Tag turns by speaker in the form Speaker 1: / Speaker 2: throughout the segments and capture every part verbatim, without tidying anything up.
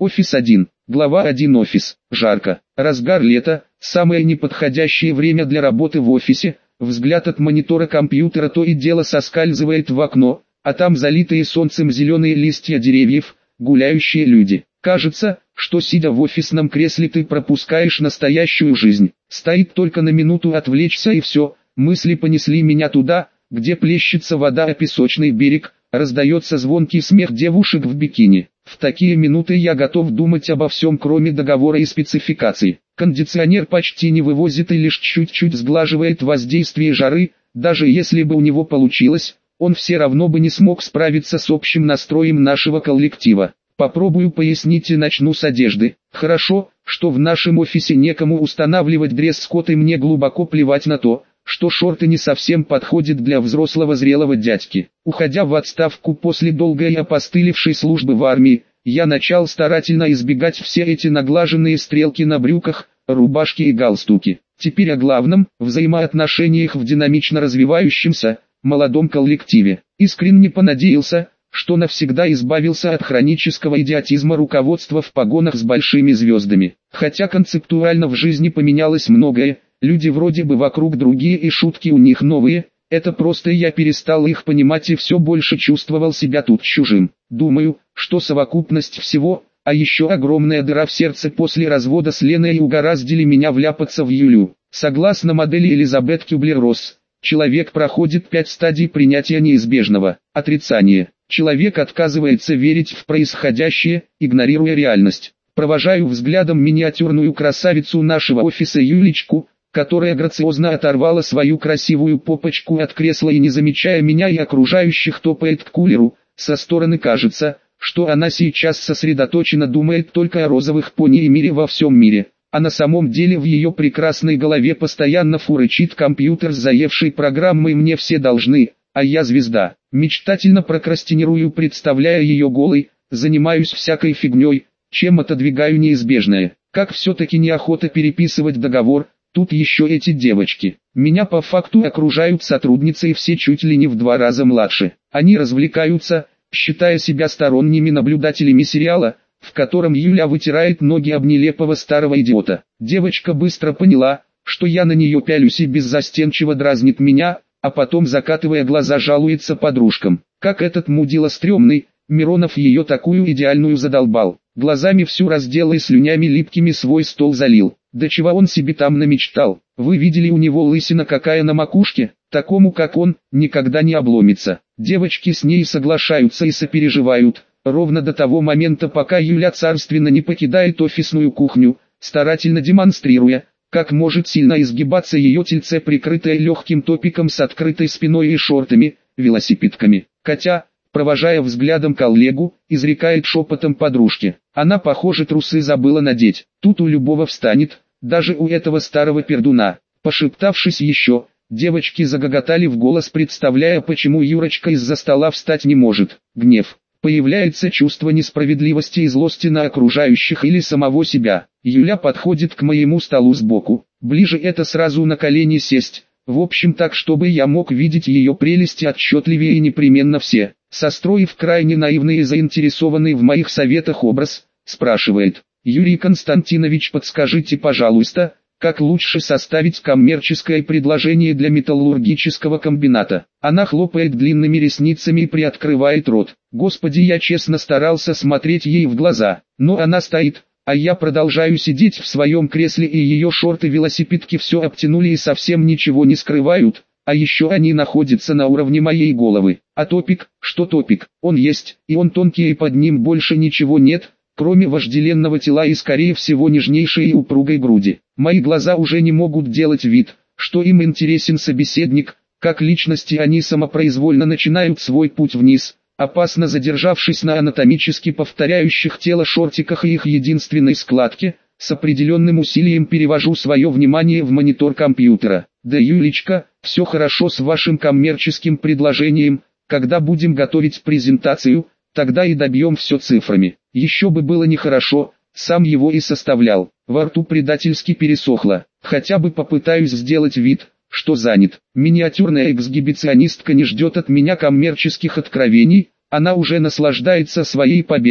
Speaker 1: Офис один. Глава один. Офис. Жарко. Разгар лета. Самое неподходящее время для работы в офисе. Взгляд от монитора компьютера то и дело соскальзывает в окно, а там залитые солнцем зеленые листья деревьев, гуляющие люди. Кажется, что сидя в офисном кресле ты пропускаешь настоящую жизнь. Стоит только на минуту отвлечься и все. Мысли понесли меня туда, где плещется вода о песочный берег, раздается звонкий смех девушек в бикини. В такие минуты я готов думать обо всем, кроме договора и спецификаций. Кондиционер почти не вывозит и лишь чуть-чуть сглаживает воздействие жары. Даже если бы у него получилось, он все равно бы не смог справиться с общим настроем нашего коллектива. Попробую пояснить и начну с одежды. Хорошо, что в нашем офисе некому устанавливать дресс-код, и мне глубоко плевать на то, что шорты не совсем подходят для взрослого зрелого дядьки. Уходя в отставку после долгой и опостылевшей службы в армии, я начал старательно избегать все эти наглаженные стрелки на брюках, рубашки и галстуки. Теперь о главном – взаимоотношениях в динамично развивающемся, молодом коллективе. Искренне понадеялся, что навсегда избавился от хронического идиотизма руководства в погонах с большими звездами. Хотя концептуально в жизни поменялось многое, люди вроде бы вокруг другие и шутки у них новые, это просто я перестал их понимать и все больше чувствовал себя тут чужим. Думаю, что совокупность всего, а еще огромная дыра в сердце после развода с Леной угораздили меня вляпаться в Юлю. Согласно модели Элизабет Кюблер-Росс, человек проходит пять стадий принятия неизбежного. Отрицание. Человек отказывается верить в происходящее, игнорируя реальность. Провожаю взглядом миниатюрную красавицу нашего офиса Юлечку, которая грациозно оторвала свою красивую попочку от кресла и, не замечая меня и окружающих, топает к кулеру. Со стороны кажется, что она сейчас сосредоточенно думает только о розовых пони и мире во всем мире, а на самом деле в ее прекрасной голове постоянно фурычит компьютер с заевшей программой «Мне все должны, а я звезда». Мечтательно прокрастинирую, представляя ее голой, занимаюсь всякой фигней, чем отодвигаю неизбежное. Как все-таки неохота переписывать договор, тут еще эти девочки. Меня по факту окружают сотрудницы, и все чуть ли не в два раза младше. Они развлекаются, считая себя сторонними наблюдателями сериала, в котором Юля вытирает ноги об нелепого старого идиота. Девочка быстро поняла, что я на нее пялюсь, и беззастенчиво дразнит меня, а потом, закатывая глаза, жалуется подружкам. Как этот мудила стрёмный, Миронов ее такую идеальную задолбал. Глазами всю раздел и слюнями липкими свой стол залил. Да чего он себе там намечтал? Вы видели, у него лысина какая на макушке? Такому как он, никогда не обломится. Девочки с ней соглашаются и сопереживают, ровно до того момента, пока Юля царственно не покидает офисную кухню, старательно демонстрируя, как может сильно изгибаться ее тельце, прикрытое легким топиком с открытой спиной и шортами, велосипедками. Катя, провожая взглядом коллегу, изрекает шепотом подружке: она, похоже, трусы забыла надеть. Тут у любого встанет, даже у этого старого пердуна. Пошептавшись еще, девочки загоготали в голос, представляя, почему Юрочка из-за стола встать не может. Гнев. Появляется чувство несправедливости и злости на окружающих или самого себя. Юля подходит к моему столу сбоку, ближе, это сразу на колени сесть, в общем так, чтобы я мог видеть ее прелести отчетливее и непременно все. Состроив крайне наивный и заинтересованный в моих советах образ, спрашивает: Юрий Константинович, подскажите, пожалуйста, как лучше составить коммерческое предложение для металлургического комбината? Она хлопает длинными ресницами и приоткрывает рот. Господи, я честно старался смотреть ей в глаза, но она стоит, а я продолжаю сидеть в своем кресле, и ее шорты-велосипедки все обтянули и совсем ничего не скрывают, а еще они находятся на уровне моей головы. А топик, что топик, он есть, и он тонкий, и под ним больше ничего нет, кроме вожделенного тела и, скорее всего, нежнейшей и упругой груди. Мои глаза уже не могут делать вид, что им интересен собеседник, как личности они самопроизвольно начинают свой путь вниз, опасно задержавшись на анатомически повторяющих тело шортиках и их единственной складке. С определенным усилием перевожу свое внимание в монитор компьютера. Да, Юлечка, все хорошо с вашим коммерческим предложением, когда будем готовить презентацию, тогда и добьем все цифрами. Еще бы было нехорошо, сам его и составлял. Во рту предательски пересохло. Хотя бы попытаюсь сделать вид, что занят. Миниатюрная эксгибиционистка не ждет от меня коммерческих откровений, она уже наслаждается своей победой,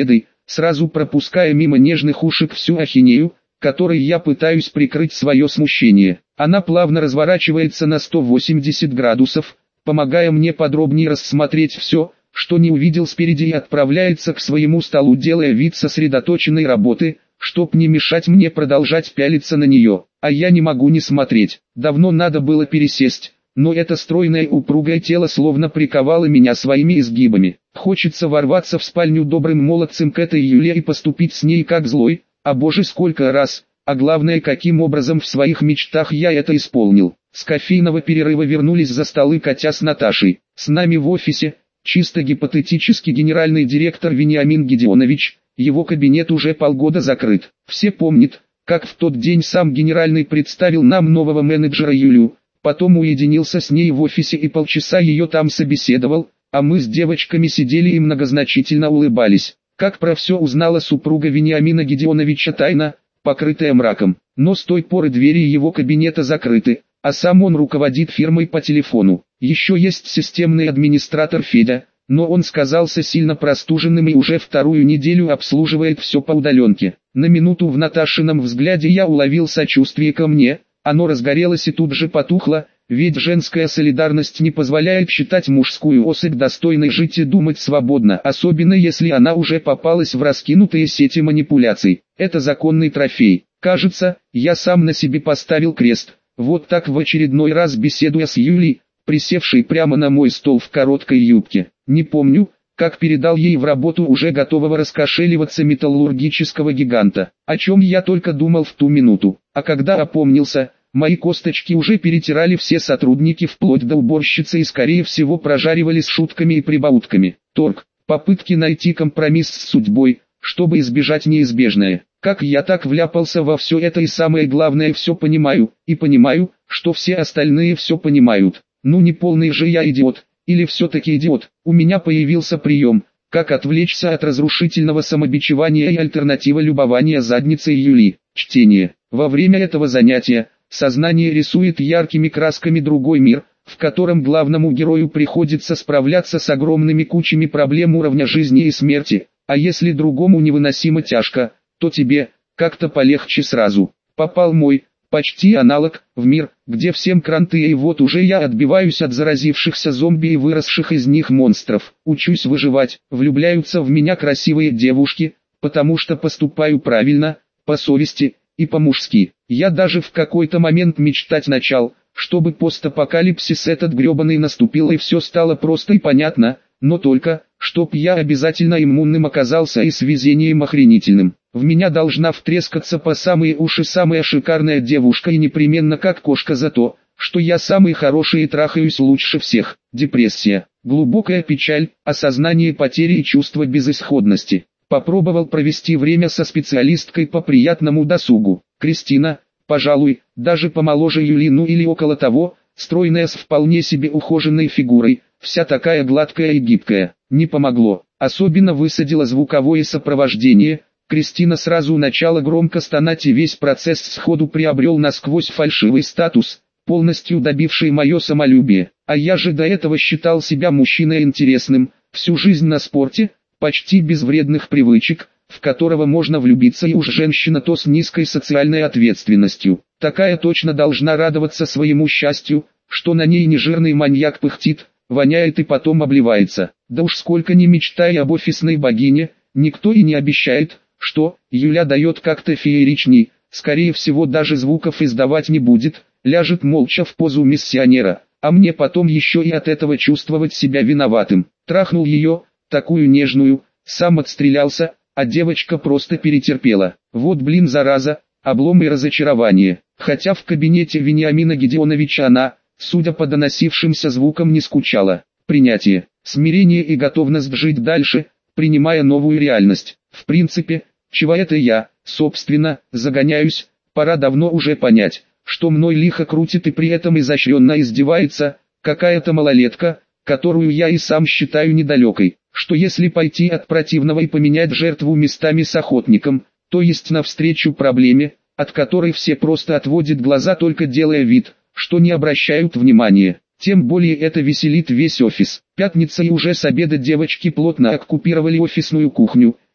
Speaker 1: сразу пропуская мимо нежных ушек всю ахинею, которой я пытаюсь прикрыть свое смущение. Она плавно разворачивается на сто восемьдесят градусов, помогая мне подробнее рассмотреть все, что не увидел спереди, и отправляется к своему столу, делая вид сосредоточенной работы, чтоб не мешать мне продолжать пялиться на нее. А я не могу не смотреть. Давно надо было пересесть, но это стройное упругое тело словно приковало меня своими изгибами. Хочется ворваться в спальню добрым молодцем к этой Юле и поступить с ней как злой, а боже сколько раз, а главное каким образом в своих мечтах я это исполнил. С кофейного перерыва вернулись за столы Катя с Наташей. С нами в офисе, чисто гипотетически, генеральный директор Вениамин Гедеонович. Его кабинет уже полгода закрыт. Все помнят, как в тот день сам генеральный представил нам нового менеджера Юлю, потом уединился с ней в офисе и полчаса ее там собеседовал, а мы с девочками сидели и многозначительно улыбались. Как про все узнала супруга Вениамина Гедеоновича, тайна, покрытая мраком. Но с той поры двери его кабинета закрыты, а сам он руководит фирмой по телефону. Еще есть системный администратор Федя, но он сказался сильно простуженным и уже вторую неделю обслуживает все по удаленке. На минуту в Наташином взгляде я уловил сочувствие ко мне, оно разгорелось и тут же потухло, ведь женская солидарность не позволяет считать мужскую особь достойной жить и думать свободно, особенно если она уже попалась в раскинутые сети манипуляций. Это законный трофей. Кажется, я сам на себе поставил крест. Вот так в очередной раз беседуя с Юлей, присевшей прямо на мой стол в короткой юбке. Не помню, как передал ей в работу уже готового раскошеливаться металлургического гиганта, о чем я только думал в ту минуту. А когда опомнился, мои косточки уже перетирали все сотрудники вплоть до уборщицы и скорее всего прожаривали с шутками и прибаутками. Торг, попытки найти компромисс с судьбой, чтобы избежать неизбежное. Как я так вляпался во все это, и самое главное, все понимаю, и понимаю, что все остальные все понимают. Ну не полный же я идиот. Или все-таки идиот. У меня появился прием, как отвлечься от разрушительного самобичевания и альтернатива любования задницей Юли. Чтение. Во время этого занятия, сознание рисует яркими красками другой мир, в котором главному герою приходится справляться с огромными кучами проблем уровня жизни и смерти, а если другому невыносимо тяжко, то тебе, как-то полегче сразу. Попал мой, почти аналог, в мир, где всем кранты, и вот уже я отбиваюсь от заразившихся зомби и выросших из них монстров. Учусь выживать, влюбляются в меня красивые девушки, потому что поступаю правильно, по совести и по-мужски. Я даже в какой-то момент мечтать начал, чтобы постапокалипсис этот гребаный наступил и все стало просто и понятно, но только, чтоб я обязательно иммунным оказался и с везением охренительным. В меня должна втрескаться по самые уши самая шикарная девушка и непременно как кошка за то, что я самый хороший и трахаюсь лучше всех. Депрессия, глубокая печаль, осознание потери и чувство безысходности. Попробовал провести время со специалисткой по приятному досугу. Кристина, пожалуй, даже помоложе Юли, ну или около того, стройная с вполне себе ухоженной фигурой, вся такая гладкая и гибкая. Не помогло, особенно высадила звуковое сопровождение. Кристина сразу начала громко стонать, и весь процесс сходу приобрел насквозь фальшивый статус, полностью добивший мое самолюбие. А я же до этого считал себя мужчиной интересным, всю жизнь на спорте, почти без вредных привычек, в которого можно влюбиться, и уж женщина то с низкой социальной ответственностью. Такая точно должна радоваться своему счастью, что на ней не жирный маньяк пыхтит, воняет и потом обливается. Да уж сколько ни мечтай об офисной богине, никто и не обещает, что Юля дает как-то фееричней, скорее всего даже звуков издавать не будет, ляжет молча в позу миссионера, а мне потом еще и от этого чувствовать себя виноватым. Трахнул ее, такую нежную, сам отстрелялся, а девочка просто перетерпела. Вот блин зараза, облом и разочарование. Хотя в кабинете Вениамина Гедеоновича она, судя по доносившимся звукам, не скучала. Принятие, смирение и готовность жить дальше, принимая новую реальность. В принципе, чего это я, собственно, загоняюсь, пора давно уже понять, что мной лихо крутит и при этом изощренно издевается, какая-то малолетка, которую я и сам считаю недалекой, что если пойти от противного и поменять жертву местами с охотником, то есть навстречу проблеме, от которой все просто отводят глаза, только делая вид, что не обращают внимания. Тем более это веселит весь офис. Пятница, и уже с обеда девочки плотно оккупировали офисную кухню,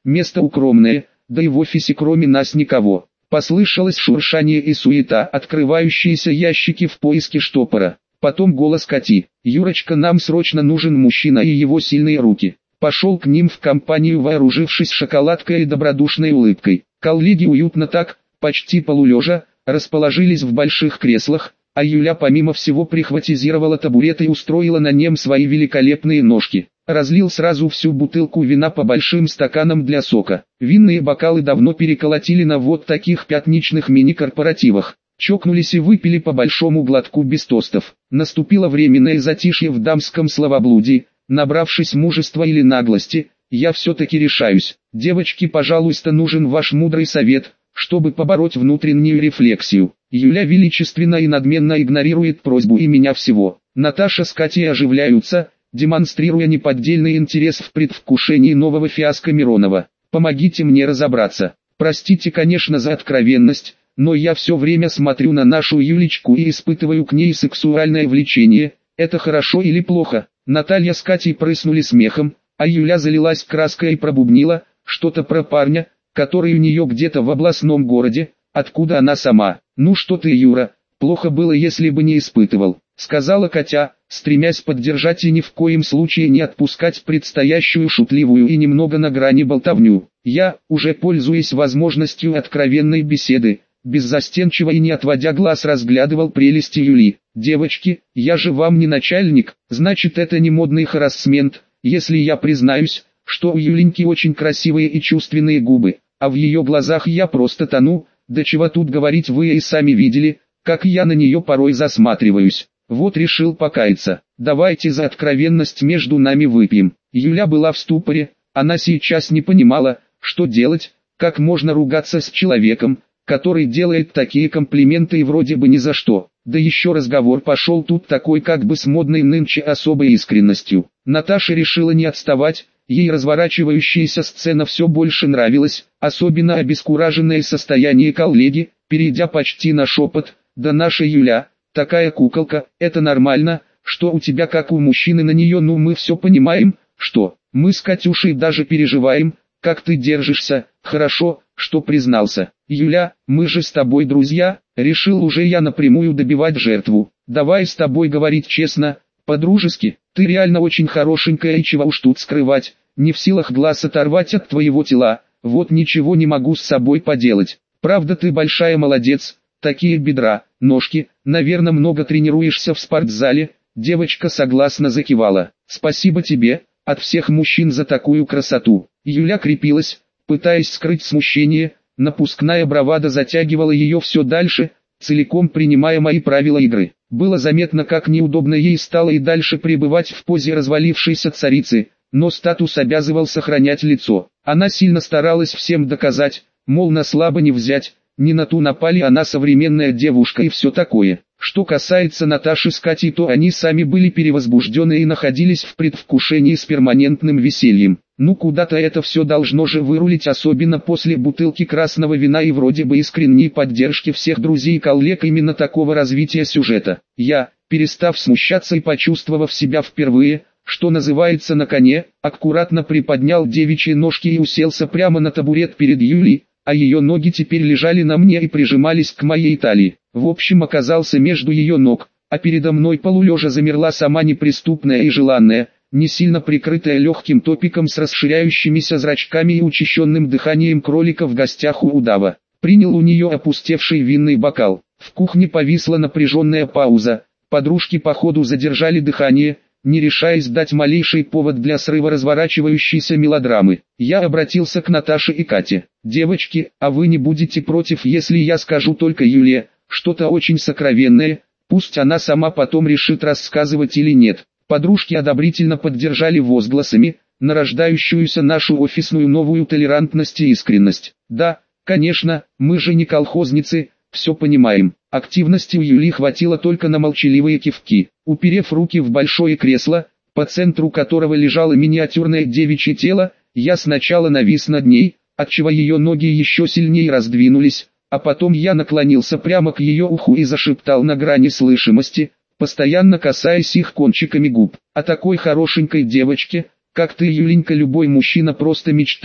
Speaker 1: место укромное, да и в офисе кроме нас никого. Послышалось шуршание и суета, открывающиеся ящики в поиске штопора. Потом голос Кати: «Юрочка, нам срочно нужен мужчина и его сильные руки». Пошел к ним в компанию, вооружившись шоколадкой и добродушной улыбкой. Коллеги уютно так, почти полулежа, расположились в больших креслах, а Юля помимо всего прихватизировала табурет и устроила на нем свои великолепные ножки. Разлил сразу всю бутылку вина по большим стаканам для сока. Винные бокалы давно переколотили на вот таких пятничных мини-корпоративах. Чокнулись и выпили по большому глотку без тостов. Наступило временное затишье в дамском словоблудии. Набравшись мужества или наглости, я все-таки решаюсь: девочки, пожалуйста, нужен ваш мудрый совет, чтобы побороть внутреннюю рефлексию. Юля величественно и надменно игнорирует просьбу и меня всего. Наташа с Катей оживляются, демонстрируя неподдельный интерес в предвкушении нового фиаско Миронова. Помогите мне разобраться. Простите, конечно, за откровенность, но я все время смотрю на нашу Юлечку и испытываю к ней сексуальное влечение. Это хорошо или плохо? Наталья с Катей прыснули смехом, а Юля залилась краской и пробубнила что-то про парня, который у нее где-то в областном городе, откуда она сама. «Ну что ты, Юра, плохо было, если бы не испытывал», — сказала Катя, стремясь поддержать и ни в коем случае не отпускать предстоящую шутливую и немного на грани болтовню. Я, уже пользуясь возможностью откровенной беседы, беззастенчиво и не отводя глаз разглядывал прелести Юли. «Девочки, я же вам не начальник, значит это не модный харассмент, если я признаюсь, что у Юленьки очень красивые и чувственные губы, а в ее глазах я просто тону, да чего тут говорить, вы и сами видели, как я на нее порой засматриваюсь. Вот решил покаяться. Давайте за откровенность между нами выпьем». Юля была в ступоре, она сейчас не понимала, что делать, как можно ругаться с человеком, который делает такие комплименты и вроде бы ни за что. Да еще разговор пошел тут такой как бы с модной нынче особой искренностью. Наташа решила не отставать, ей разворачивающаяся сцена все больше нравилась, особенно обескураженное состояние коллеги, перейдя почти на шепот: «Да наша Юля, такая куколка, это нормально, что у тебя как у мужчины на нее, ну мы все понимаем, что, мы с Катюшей даже переживаем, как ты держишься, хорошо, что признался. Юля, мы же с тобой друзья», решил уже я напрямую добивать жертву. «Давай с тобой говорить честно, по-дружески, ты реально очень хорошенькая и чего уж тут скрывать, не в силах глаз оторвать от твоего тела, вот ничего не могу с собой поделать. Правда, ты большая молодец, такие бедра, ножки, наверное много тренируешься в спортзале». Девочка согласно закивала. «Спасибо тебе, от всех мужчин, за такую красоту». Юля крепилась, пытаясь скрыть смущение, напускная бравада затягивала ее все дальше, целиком принимая мои правила игры. Было заметно, как неудобно ей стало и дальше пребывать в позе развалившейся царицы, но статус обязывал сохранять лицо. Она сильно старалась всем доказать, мол, на слабо не взять, не на ту напали, она современная девушка и все такое. Что касается Наташи с Катей, то они сами были перевозбуждены и находились в предвкушении с перманентным весельем. Ну куда-то это все должно же вырулить, особенно после бутылки красного вина и вроде бы искренней поддержки всех друзей и коллег именно такого развития сюжета. Я, перестав смущаться и почувствовав себя впервые, что называется на коне, аккуратно приподнял девичьи ножки и уселся прямо на табурет перед Юлей, а ее ноги теперь лежали на мне и прижимались к моей талии. В общем, оказался между ее ног, а передо мной полулежа замерла сама неприступная и желанная, не сильно прикрытая легким топиком с расширяющимися зрачками и учащенным дыханием кролика в гостях у удава. Принял у нее опустевший винный бокал. В кухне повисла напряженная пауза, подружки по ходу задержали дыхание, не решаясь дать малейший повод для срыва разворачивающейся мелодрамы. Я обратился к Наташе и Кате. «Девочки, а вы не будете против, если я скажу только Юле что-то очень сокровенное, пусть она сама потом решит, рассказывать или нет?» Подружки одобрительно поддержали возгласами нарождающуюся нашу офисную новую толерантность и искренность. «Да, конечно, мы же не колхозницы, все понимаем». Активности у Юли хватило только на молчаливые кивки. Уперев руки в большое кресло, по центру которого лежало миниатюрное девичье тело, я сначала навис над ней, отчего ее ноги еще сильнее раздвинулись, а потом я наклонился прямо к ее уху и зашептал на грани слышимости, постоянно касаясь их кончиками губ. «О такой хорошенькой девочке, как ты, Юленька, любой мужчина просто мечтает,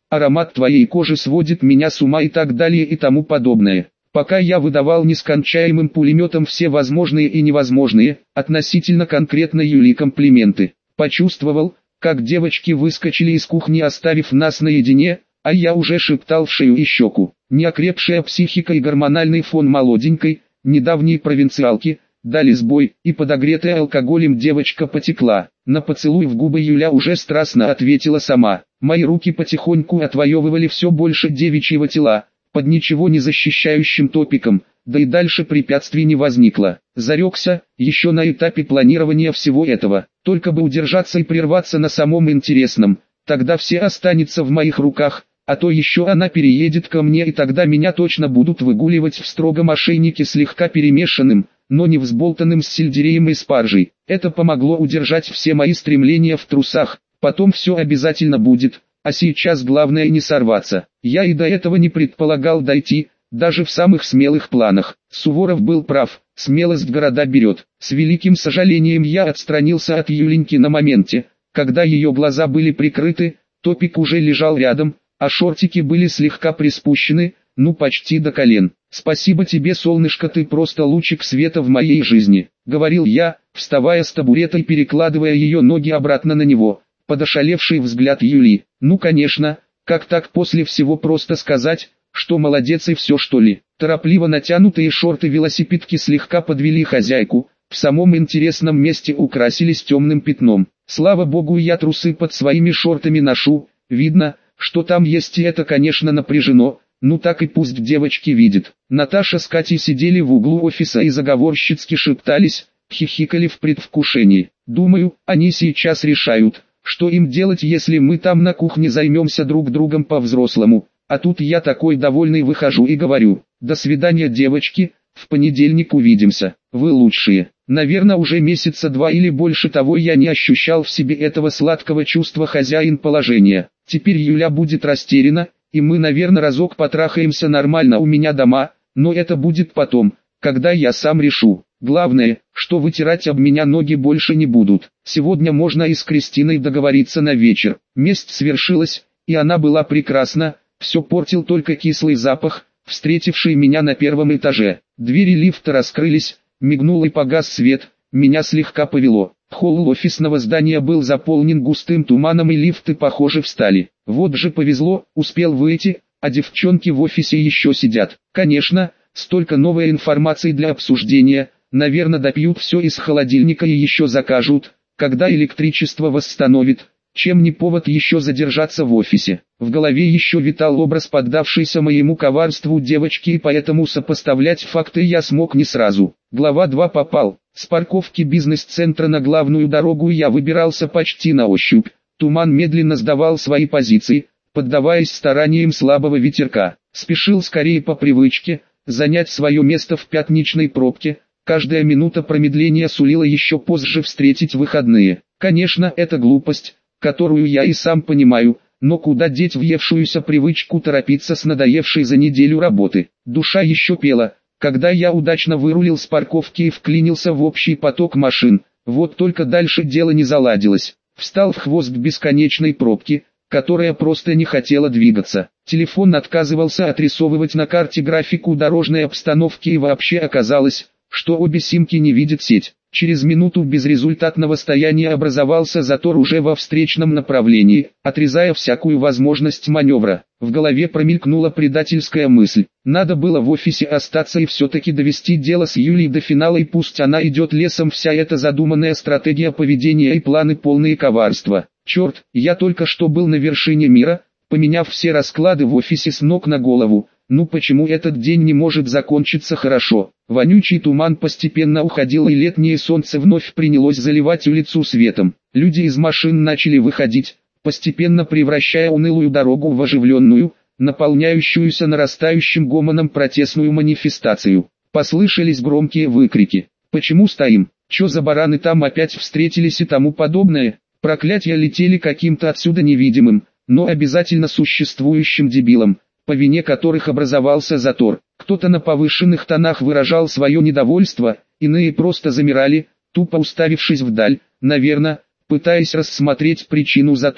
Speaker 1: аромат твоей кожи сводит меня с ума и так далее и тому подобное. Пока я выдавал нескончаемым пулеметом все возможные и невозможные, относительно конкретно Юли комплименты. Почувствовал, как девочки выскочили из кухни, оставив нас наедине, а я уже шептал в шею и щеку. Неокрепшая психика и гормональный фон молоденькой, недавней провинциалки, дали сбой, и подогретая алкоголем девочка потекла. На поцелуй в губы Юля уже страстно ответила сама. Мои руки потихоньку отвоевывали все больше девичьего тела, под ничего не защищающим топиком, да и дальше препятствий не возникло. Зарекся, еще на этапе планирования всего этого, только бы удержаться и прерваться на самом интересном, тогда все останется в моих руках, а то еще она переедет ко мне и тогда меня точно будут выгуливать в строгом ошейнике слегка перемешанным, но не взболтанным с сельдереем и спаржей. Это помогло удержать все мои стремления в трусах, потом все обязательно будет. А сейчас главное не сорваться. Я и до этого не предполагал дойти, даже в самых смелых планах. Суворов был прав, смелость города берет. С великим сожалением я отстранился от Юленьки на моменте, когда ее глаза были прикрыты, топик уже лежал рядом, а шортики были слегка приспущены, ну почти до колен. «Спасибо тебе, солнышко, ты просто лучик света в моей жизни», — говорил я, вставая с табурета и перекладывая ее ноги обратно на него. Под ошалевший взгляд Юли. «Ну конечно, как так после всего просто сказать, что молодец и все что ли?» Торопливо натянутые шорты-велосипедки слегка подвели хозяйку, в самом интересном месте украсились темным пятном. Слава богу, я трусы под своими шортами ношу, видно, что там есть, и это конечно напряжено, ну так и пусть девочки видят. Наташа с Катей сидели в углу офиса и заговорщицки шептались, хихикали в предвкушении. Думаю, они сейчас решают, что им делать, если мы там на кухне займемся друг другом по-взрослому. А тут я такой довольный выхожу и говорю: «До свидания, девочки, в понедельник увидимся, вы лучшие». Наверное, уже месяца два или больше того я не ощущал в себе этого сладкого чувства хозяин положения. Теперь Юля будет растеряна, и мы, наверное, разок потрахаемся нормально у меня дома, но это будет потом, когда я сам решу. Главное, что вытирать об меня ноги больше не будут. Сегодня можно и с Кристиной договориться на вечер. Месть свершилась, и она была прекрасна, все портил только кислый запах, встретивший меня на первом этаже. Двери лифта раскрылись, мигнул и погас свет, меня слегка повело. Холл офисного здания был заполнен густым туманом и лифты, похоже, встали. Вот же повезло, успел выйти, а девчонки в офисе еще сидят. Конечно, столько новой информации для обсуждения. Наверное, допьют все из холодильника и еще закажут, когда электричество восстановит, чем не повод еще задержаться в офисе. В голове еще витал образ поддавшейся моему коварству девочки, и поэтому сопоставлять факты я смог не сразу. Глава два попал. С парковки бизнес-центра на главную дорогу я выбирался почти на ощупь. Туман медленно сдавал свои позиции, поддаваясь стараниям слабого ветерка. Спешил скорее по привычке, занять свое место в пятничной пробке. Каждая минута промедления сулила еще позже встретить выходные. Конечно, это глупость, которую я и сам понимаю, но куда деть въевшуюся привычку торопиться с надоевшей за неделю работы. Душа еще пела, когда я удачно вырулил с парковки и вклинился в общий поток машин. Вот только дальше дело не заладилось. Встал в хвост бесконечной пробки, которая просто не хотела двигаться. Телефон отказывался отрисовывать на карте графику дорожной обстановки, и вообще оказалось, что обе симки не видят сеть. Через минуту безрезультатного стояния образовался затор уже во встречном направлении, отрезая всякую возможность маневра. В голове промелькнула предательская мысль. Надо было в офисе остаться и все-таки довести дело с Юлей до финала, и пусть она идет лесом, вся эта задуманная стратегия поведения и планы полные коварства. Черт, я только что был на вершине мира, поменяв все расклады в офисе с ног на голову. Ну почему этот день не может закончиться хорошо? Вонючий туман постепенно уходил, и летнее солнце вновь принялось заливать улицу светом. Люди из машин начали выходить, постепенно превращая унылую дорогу в оживленную, наполняющуюся нарастающим гомоном протестную манифестацию. Послышались громкие выкрики: «Почему стоим? Чё за бараны там опять встретились?» и тому подобное. Проклятия летели каким-то отсюда невидимым, но обязательно существующим дебилом, по вине которых образовался затор. Кто-то на повышенных тонах выражал свое недовольство, иные просто замирали, тупо уставившись вдаль, наверное, пытаясь рассмотреть причину затора.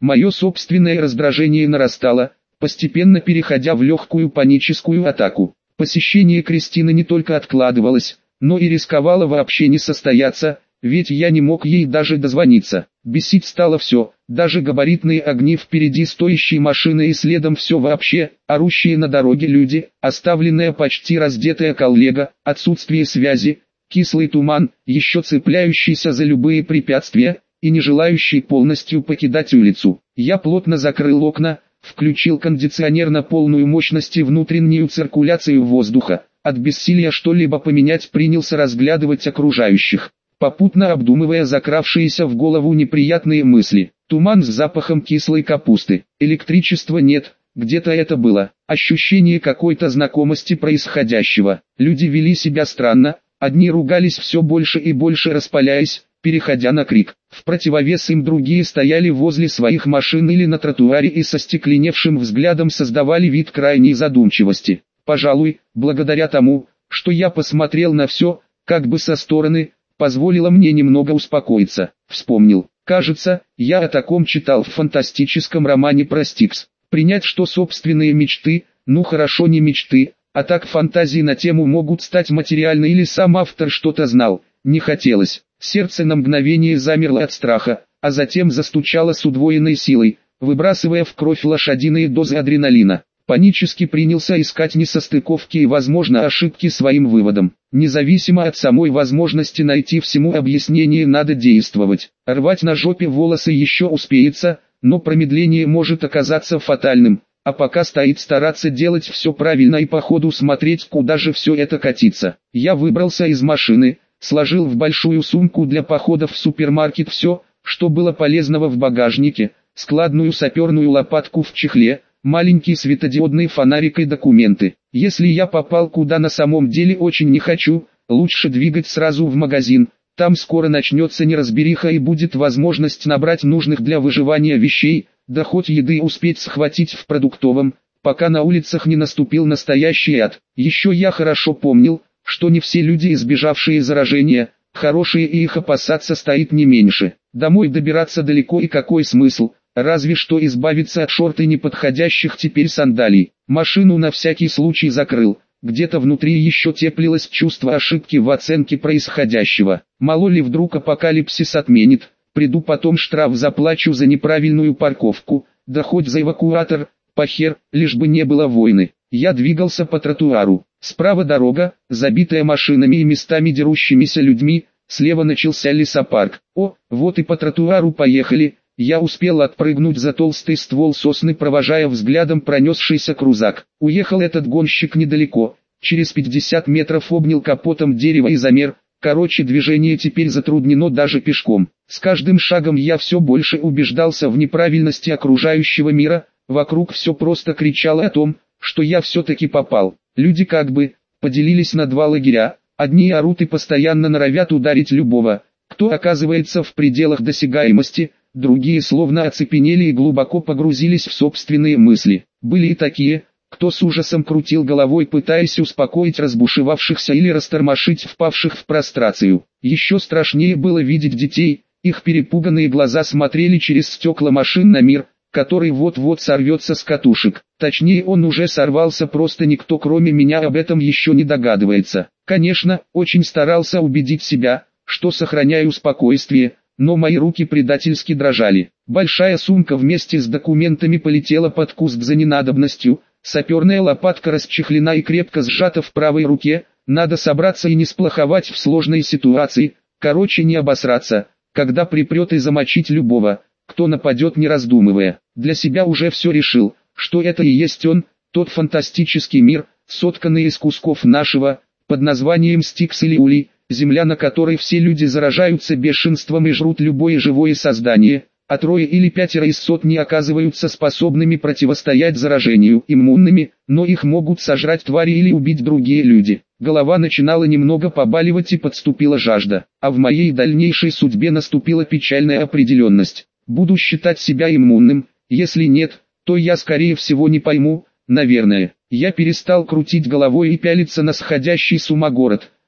Speaker 1: Мое собственное раздражение нарастало, постепенно переходя в легкую паническую атаку. Посещение Кристины не только откладывалось, но и рисковало вообще не состояться, ведь я не мог ей даже дозвониться. Бесить стало все, даже габаритные огни впереди стоящей машины и следом все вообще, орущие на дороге люди, оставленная почти раздетая коллега, отсутствие связи, кислый туман, еще цепляющийся за любые препятствия, и не желающий полностью покидать улицу. Я плотно закрыл окна, включил кондиционер на полную мощность и внутреннюю циркуляцию воздуха. От бессилия что-либо поменять принялся разглядывать окружающих, попутно обдумывая закравшиеся в голову неприятные мысли. Туман с запахом кислой капусты. Электричества нет, где-то это было. Ощущение какой-то знакомости происходящего. Люди вели себя странно, одни ругались все больше и больше распаляясь, переходя на крик. В противовес им другие стояли возле своих машин или на тротуаре и со стекленевшим взглядом создавали вид крайней задумчивости. Пожалуй, благодаря тому, что я посмотрел на все, как бы со стороны, позволило мне немного успокоиться. Вспомнил, кажется, я о таком читал в фантастическом романе про Стикс. Принять, что собственные мечты, ну хорошо не мечты, а так фантазии на тему могут стать материальны или сам автор что-то знал, не хотелось. Сердце на мгновение замерло от страха, а затем застучало с удвоенной силой, выбрасывая в кровь лошадиные дозы адреналина. Панически принялся искать несостыковки и, возможно, ошибки своим выводом. Независимо от самой возможности найти всему объяснение, надо действовать. Рвать на жопе волосы еще успеется, но промедление может оказаться фатальным. А пока стоит стараться делать все правильно и по ходу смотреть, куда же все это катится. Я выбрался из машины, сложил в большую сумку для походов в супермаркет все, что было полезного в багажнике, складную саперную лопатку в чехле, маленький светодиодный фонарик и документы. Если я попал куда на самом деле очень не хочу, лучше двигать сразу в магазин. Там скоро начнется неразбериха и будет возможность набрать нужных для выживания вещей, да хоть еды успеть схватить в продуктовом, пока на улицах не наступил настоящий ад. Еще я хорошо помнил, что не все люди, избежавшие заражения, хорошие, и их опасаться стоит не меньше. Домой добираться далеко, и какой смысл, разве что избавиться от шорт и неподходящих теперь сандалий. Машину на всякий случай закрыл. Где-то внутри еще теплилось чувство ошибки в оценке происходящего. Мало ли вдруг апокалипсис отменит, приду потом штраф заплачу за неправильную парковку, да хоть за эвакуатор, похер, лишь бы не было войны. Я двигался по тротуару. Справа дорога, забитая машинами и местами дерущимися людьми, слева начался лесопарк. О, вот и по тротуару поехали. Я успел отпрыгнуть за толстый ствол сосны, провожая взглядом пронесшийся крузак. Уехал этот гонщик недалеко, через пятьдесят метров обнял капотом дерево и замер. Короче, движение теперь затруднено даже пешком. С каждым шагом я все больше убеждался в неправильности окружающего мира. Вокруг все просто кричало о том, что я все-таки попал. Люди как бы поделились на два лагеря. Одни орут и постоянно норовят ударить любого, кто оказывается в пределах досягаемости. Другие словно оцепенели и глубоко погрузились в собственные мысли. Были и такие, кто с ужасом крутил головой, пытаясь успокоить разбушевавшихся или растормошить впавших в прострацию. Еще страшнее было видеть детей, их перепуганные глаза смотрели через стекла машин на мир, который вот-вот сорвется с катушек. Точнее, он уже сорвался, просто никто кроме меня об этом еще не догадывается. Конечно, очень старался убедить себя, что сохраняю спокойствие, но мои руки предательски дрожали. Большая сумка вместе с документами полетела под куст за ненадобностью, саперная лопатка расчехлена и крепко сжата в правой руке. Надо собраться и не сплоховать в сложной ситуации, короче не обосраться, когда припрет, и замочить любого, кто нападет не раздумывая. Для себя уже все решил, что это и есть он, тот фантастический мир, сотканный из кусков нашего, под названием Стикс или Улей, земля, на которой все люди заражаются бешенством и жрут любое живое создание, а трое или пятеро из сотни оказываются способными противостоять заражению, иммунными, но их могут сожрать твари или убить другие люди. Голова начинала немного побаливать и подступила жажда, а в моей дальнейшей судьбе наступила печальная определенность. Буду считать себя иммунным, если нет, то я скорее всего не пойму, наверное. Я перестал крутить головой и пялиться на сходящий с ума город.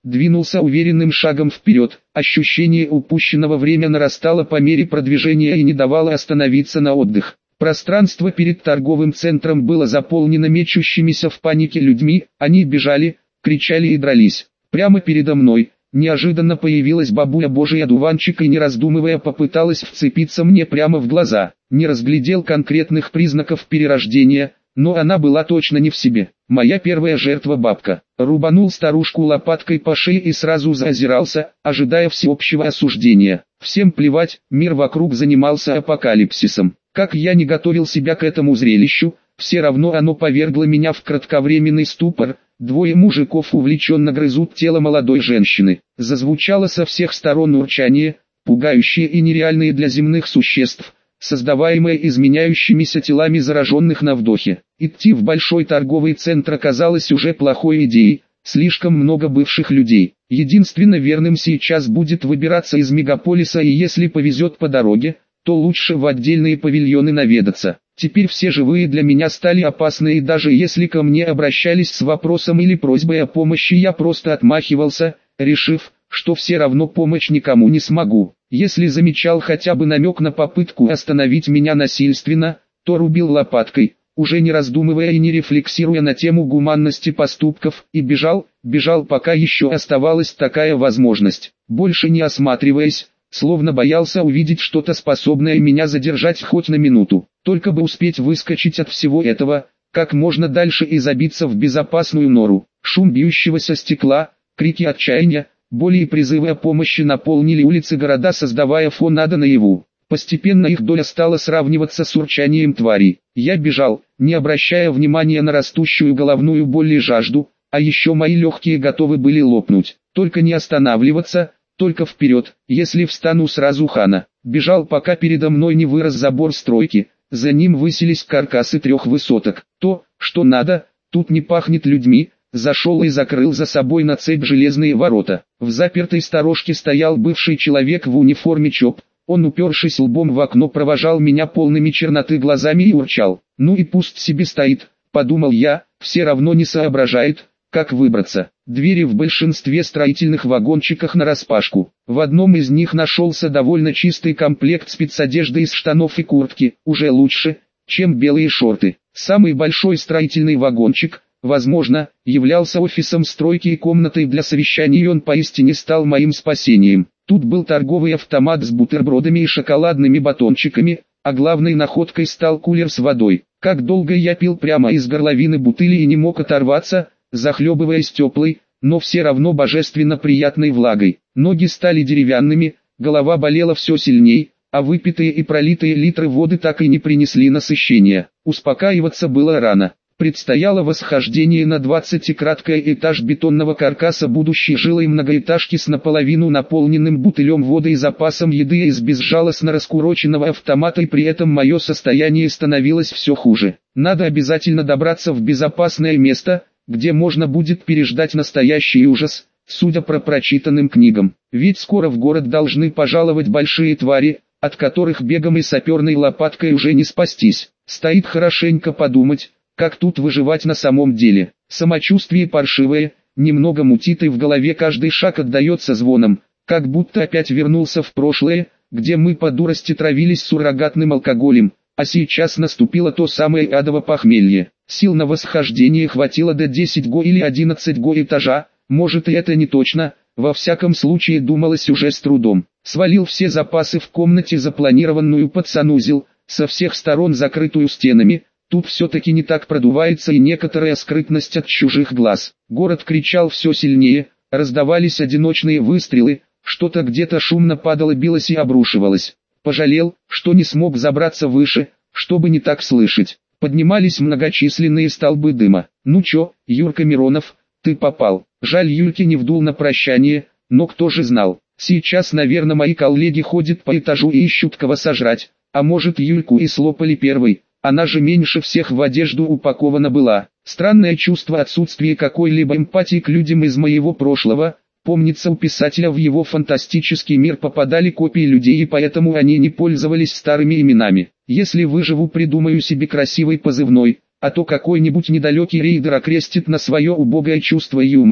Speaker 1: двинулся уверенным шагом вперед. Ощущение упущенного времени нарастало по мере продвижения и не давало остановиться на отдых. Пространство перед торговым центром было заполнено мечущимися в панике людьми, они бежали, кричали и дрались. Прямо передо мной неожиданно появилась бабуля Божий одуванчик и не раздумывая попыталась вцепиться мне прямо в глаза. Не разглядел конкретных признаков перерождения, но она была точно не в себе. Моя первая жертва бабка. Рубанул старушку лопаткой по шее и сразу заозирался, ожидая всеобщего осуждения. Всем плевать, мир вокруг занимался апокалипсисом. Как я не готовил себя к этому зрелищу, все равно оно повергло меня в кратковременный ступор. Двое мужиков увлеченно грызут тело молодой женщины. Зазвучало со всех сторон урчание, пугающее и нереальное для земных существ, создаваемое изменяющимися телами зараженных на вдохе. Идти в большой торговый центр оказалось уже плохой идеей, слишком много бывших людей. Единственно верным сейчас будет выбираться из мегаполиса, и если повезет по дороге, то лучше в отдельные павильоны наведаться. Теперь все живые для меня стали опасны, и даже если ко мне обращались с вопросом или просьбой о помощи, я просто отмахивался, решив, что все равно помочь никому не смогу. Если замечал хотя бы намек на попытку остановить меня насильственно, то рубил лопаткой, уже не раздумывая и не рефлексируя на тему гуманности поступков, и бежал, бежал пока еще оставалась такая возможность, больше не осматриваясь, словно боялся увидеть что-то способное меня задержать хоть на минуту, только бы успеть выскочить от всего этого, как можно дальше и забиться в безопасную нору. Шум бьющегося стекла, крики отчаяния, боли и призывы о помощи наполнили улицы города, создавая фон ада наяву. Постепенно их доля стала сравниваться с урчанием тварей. Я бежал, не обращая внимания на растущую головную боль и жажду, а еще мои легкие готовы были лопнуть. Только не останавливаться, только вперед, если встану сразу хана. Бежал, пока передо мной не вырос забор стройки, за ним высились каркасы трех высоток. То, что надо, тут не пахнет людьми. Зашел и закрыл за собой на цепь железные ворота. В запертой сторожке стоял бывший человек в униформе ЧОП. Он, упершись лбом в окно, провожал меня полными черноты глазами и урчал. «Ну и пусть себе стоит», — подумал я, — все равно не соображает, как выбраться. Двери в большинстве строительных вагончиках нараспашку. В одном из них нашелся довольно чистый комплект спецодежды из штанов и куртки, уже лучше, чем белые шорты. Самый большой строительный вагончик, возможно, являлся офисом стройки и комнатой для совещаний, и он поистине стал моим спасением. Тут был торговый автомат с бутербродами и шоколадными батончиками, а главной находкой стал кулер с водой. Как долго я пил прямо из горловины бутыли и не мог оторваться, захлебываясь теплой, но все равно божественно приятной влагой. Ноги стали деревянными, голова болела все сильней, а выпитые и пролитые литры воды так и не принесли насыщения. Успокаиваться было рано. Предстояло восхождение на двадцатикратный этаж бетонного каркаса будущей жилой многоэтажки с наполовину наполненным бутылем воды и запасом еды из безжалостно раскуроченного автомата, и при этом мое состояние становилось все хуже. Надо обязательно добраться в безопасное место, где можно будет переждать настоящий ужас, судя по прочитанным книгам. Ведь скоро в город должны пожаловать большие твари, от которых бегом и саперной лопаткой уже не спастись. Стоит хорошенько подумать, как тут выживать на самом деле. Самочувствие паршивое, немного мутит, и в голове каждый шаг отдается звоном, как будто опять вернулся в прошлое, где мы по дурости травились суррогатным алкоголем, а сейчас наступило то самое адово похмелье. Сил на восхождение хватило до десять го или одиннадцать го этажа, может и это не точно, во всяком случае думалось уже с трудом. Свалил все запасы в комнате, запланированную под санузел, со всех сторон закрытую стенами. Тут все-таки не так продувается и некоторая скрытность от чужих глаз. Город кричал все сильнее, раздавались одиночные выстрелы, что-то где-то шумно падало, билось и обрушивалось. Пожалел, что не смог забраться выше, чтобы не так слышать. Поднимались многочисленные столбы дыма. «Ну чё, Юрка Миронов, ты попал». Жаль, Юльке не вдул на прощание, но кто же знал. Сейчас, наверное, мои коллеги ходят по этажу и ищут кого сожрать, а может, Юльку и слопали первой. Она же меньше всех в одежду упакована была. Странное чувство отсутствия какой-либо эмпатии к людям из моего прошлого. Помнится, у писателя в его фантастический мир попадали копии людей, и поэтому они не пользовались старыми именами. Если выживу, придумаю себе красивый позывной, а то какой-нибудь недалекий рейдер окрестит на свое убогое чувство юмора.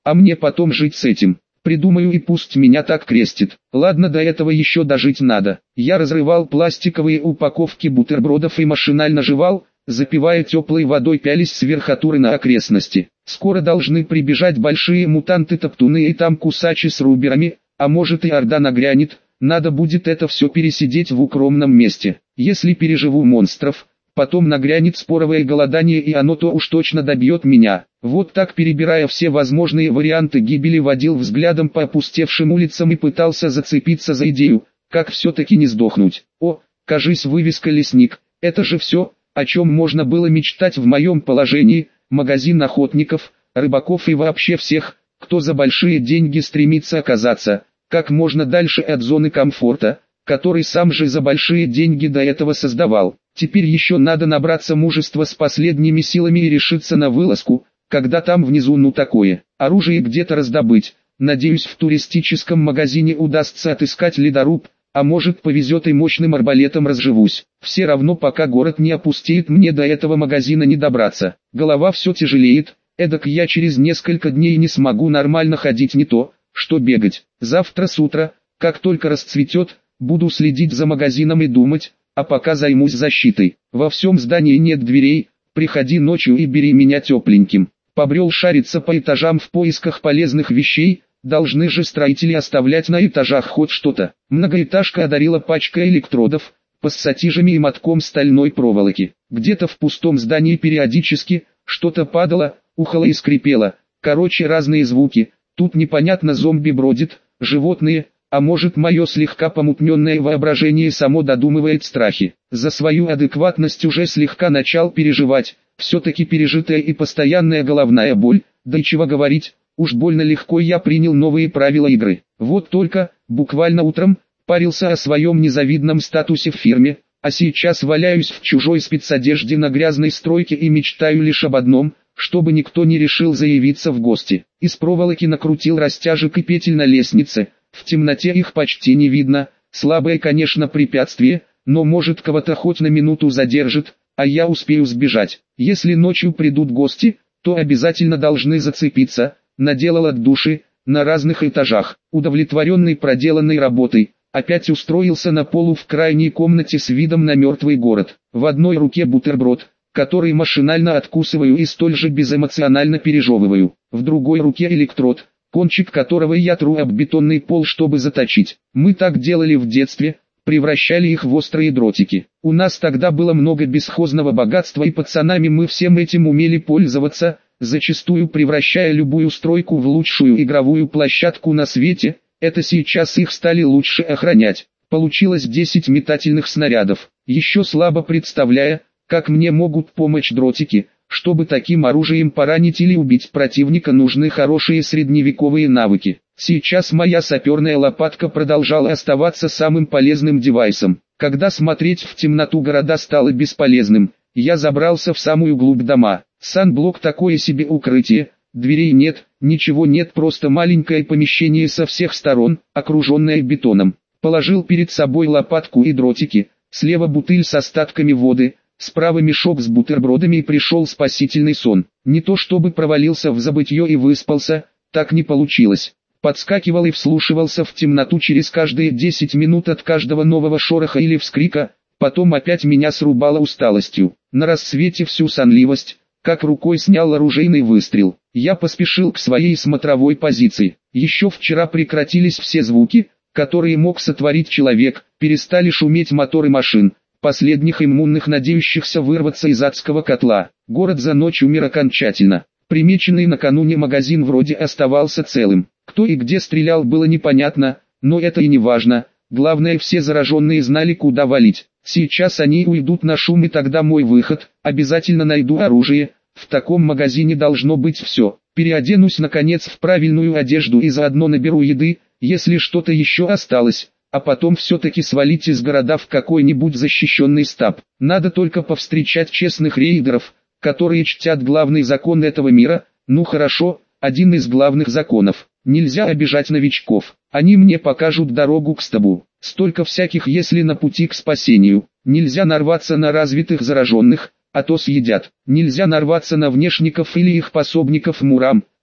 Speaker 1: а мне потом жить с этим. Придумаю и пусть меня так крестит. Ладно, до этого еще дожить надо. Я разрывал пластиковые упаковки бутербродов и машинально жевал, запивая теплой водой, пялись с верхотуры на окрестности. Скоро должны прибежать большие мутанты-топтуны и там кусачи с руберами, а может и орда нагрянет, надо будет это все пересидеть в укромном месте. Если переживу монстров, потом нагрянет споровое голодание и оно то уж точно добьет меня. Вот так, перебирая все возможные варианты гибели, водил взглядом по опустевшим улицам и пытался зацепиться за идею, как все-таки не сдохнуть. О, кажись, вывеска «Лесник», это же все, о чем можно было мечтать в моем положении, магазин охотников, рыбаков и вообще всех, кто за большие деньги стремится оказаться как можно дальше от зоны комфорта, который сам же за большие деньги до этого создавал. Теперь еще надо набраться мужества с последними силами и решиться на вылазку, когда там внизу ну такое, оружие где-то раздобыть. Надеюсь, в туристическом магазине удастся отыскать ледоруб, а может повезет и мощным арбалетом разживусь. Все равно пока город не опустеет, мне до этого магазина не добраться. Голова все тяжелеет, эдак я через несколько дней не смогу нормально ходить, не то, что бегать. Завтра с утра, как только расцветет, буду следить за магазином и думать, а пока займусь защитой. Во всем здании нет дверей, приходи ночью и бери меня тепленьким. Побрел шариться по этажам в поисках полезных вещей, должны же строители оставлять на этажах хоть что-то. Многоэтажка одарила пачкой электродов, пассатижами и мотком стальной проволоки. Где-то в пустом здании периодически что-то падало, ухало и скрипело. Короче, разные звуки. Тут непонятно, зомби бродит, животные, а может мое слегка помутненное воображение само додумывает страхи. За свою адекватность уже слегка начал переживать, все-таки пережитая и постоянная головная боль, да и чего говорить, уж больно легко я принял новые правила игры. Вот только, буквально утром, парился о своем незавидном статусе в фирме, а сейчас валяюсь в чужой спецодежде на грязной стройке и мечтаю лишь об одном, чтобы никто не решил заявиться в гости. Из проволоки накрутил растяжек и петель на лестнице, в темноте их почти не видно, слабое, конечно, препятствие, но может кого-то хоть на минуту задержит, а я успею сбежать. Если ночью придут гости, то обязательно должны зацепиться, наделал от души, на разных этажах. Удовлетворенный проделанной работой, опять устроился на полу в крайней комнате с видом на мертвый город. В одной руке бутерброд, который машинально откусываю и столь же безэмоционально пережевываю. В другой руке электрод, кончик которого я тру об бетонный пол, чтобы заточить. Мы так делали в детстве, превращали их в острые дротики. У нас тогда было много бесхозного богатства, и пацанами мы всем этим умели пользоваться, зачастую превращая любую стройку в лучшую игровую площадку на свете. Это сейчас их стали лучше охранять. Получилось десять метательных снарядов. Еще слабо представляя, как мне могут помочь дротики. Чтобы таким оружием поранить или убить противника, нужны хорошие средневековые навыки. Сейчас моя саперная лопатка продолжала оставаться самым полезным девайсом. Когда смотреть в темноту города стало бесполезным, я забрался в самую глубь дома. Санблок такое себе укрытие, дверей нет, ничего нет, просто маленькое помещение со всех сторон, окруженное бетоном. Положил перед собой лопатку и дротики, слева бутыль с остатками воды, справа мешок с бутербродами, и пришел спасительный сон. Не то чтобы провалился в забытье и выспался, так не получилось. Подскакивал и вслушивался в темноту через каждые десять минут от каждого нового шороха или вскрика, потом опять меня срубало усталостью. На рассвете всю сонливость, как рукой снял оружейный выстрел. Я поспешил к своей смотровой позиции. Еще вчера прекратились все звуки, которые мог сотворить человек, перестали шуметь моторы машин, последних иммунных, надеющихся вырваться из адского котла. Город за ночь умер окончательно. Примеченный накануне магазин вроде оставался целым. Кто и где стрелял, было непонятно, но это и не важно. Главное, все зараженные знали, куда валить. Сейчас они уйдут на шум, и тогда мой выход, обязательно найду оружие. В таком магазине должно быть все. Переоденусь наконец в правильную одежду и заодно наберу еды, если что-то еще осталось. А потом все-таки свалить из города в какой-нибудь защищенный стаб. Надо только повстречать честных рейдеров, которые чтят главный закон этого мира. Ну хорошо, один из главных законов. Нельзя обижать новичков. Они мне покажут дорогу к стабу. Столько всяких, если на пути к спасению. Нельзя нарваться на развитых зараженных, а то съедят. Нельзя нарваться на внешников или их пособников Мурам,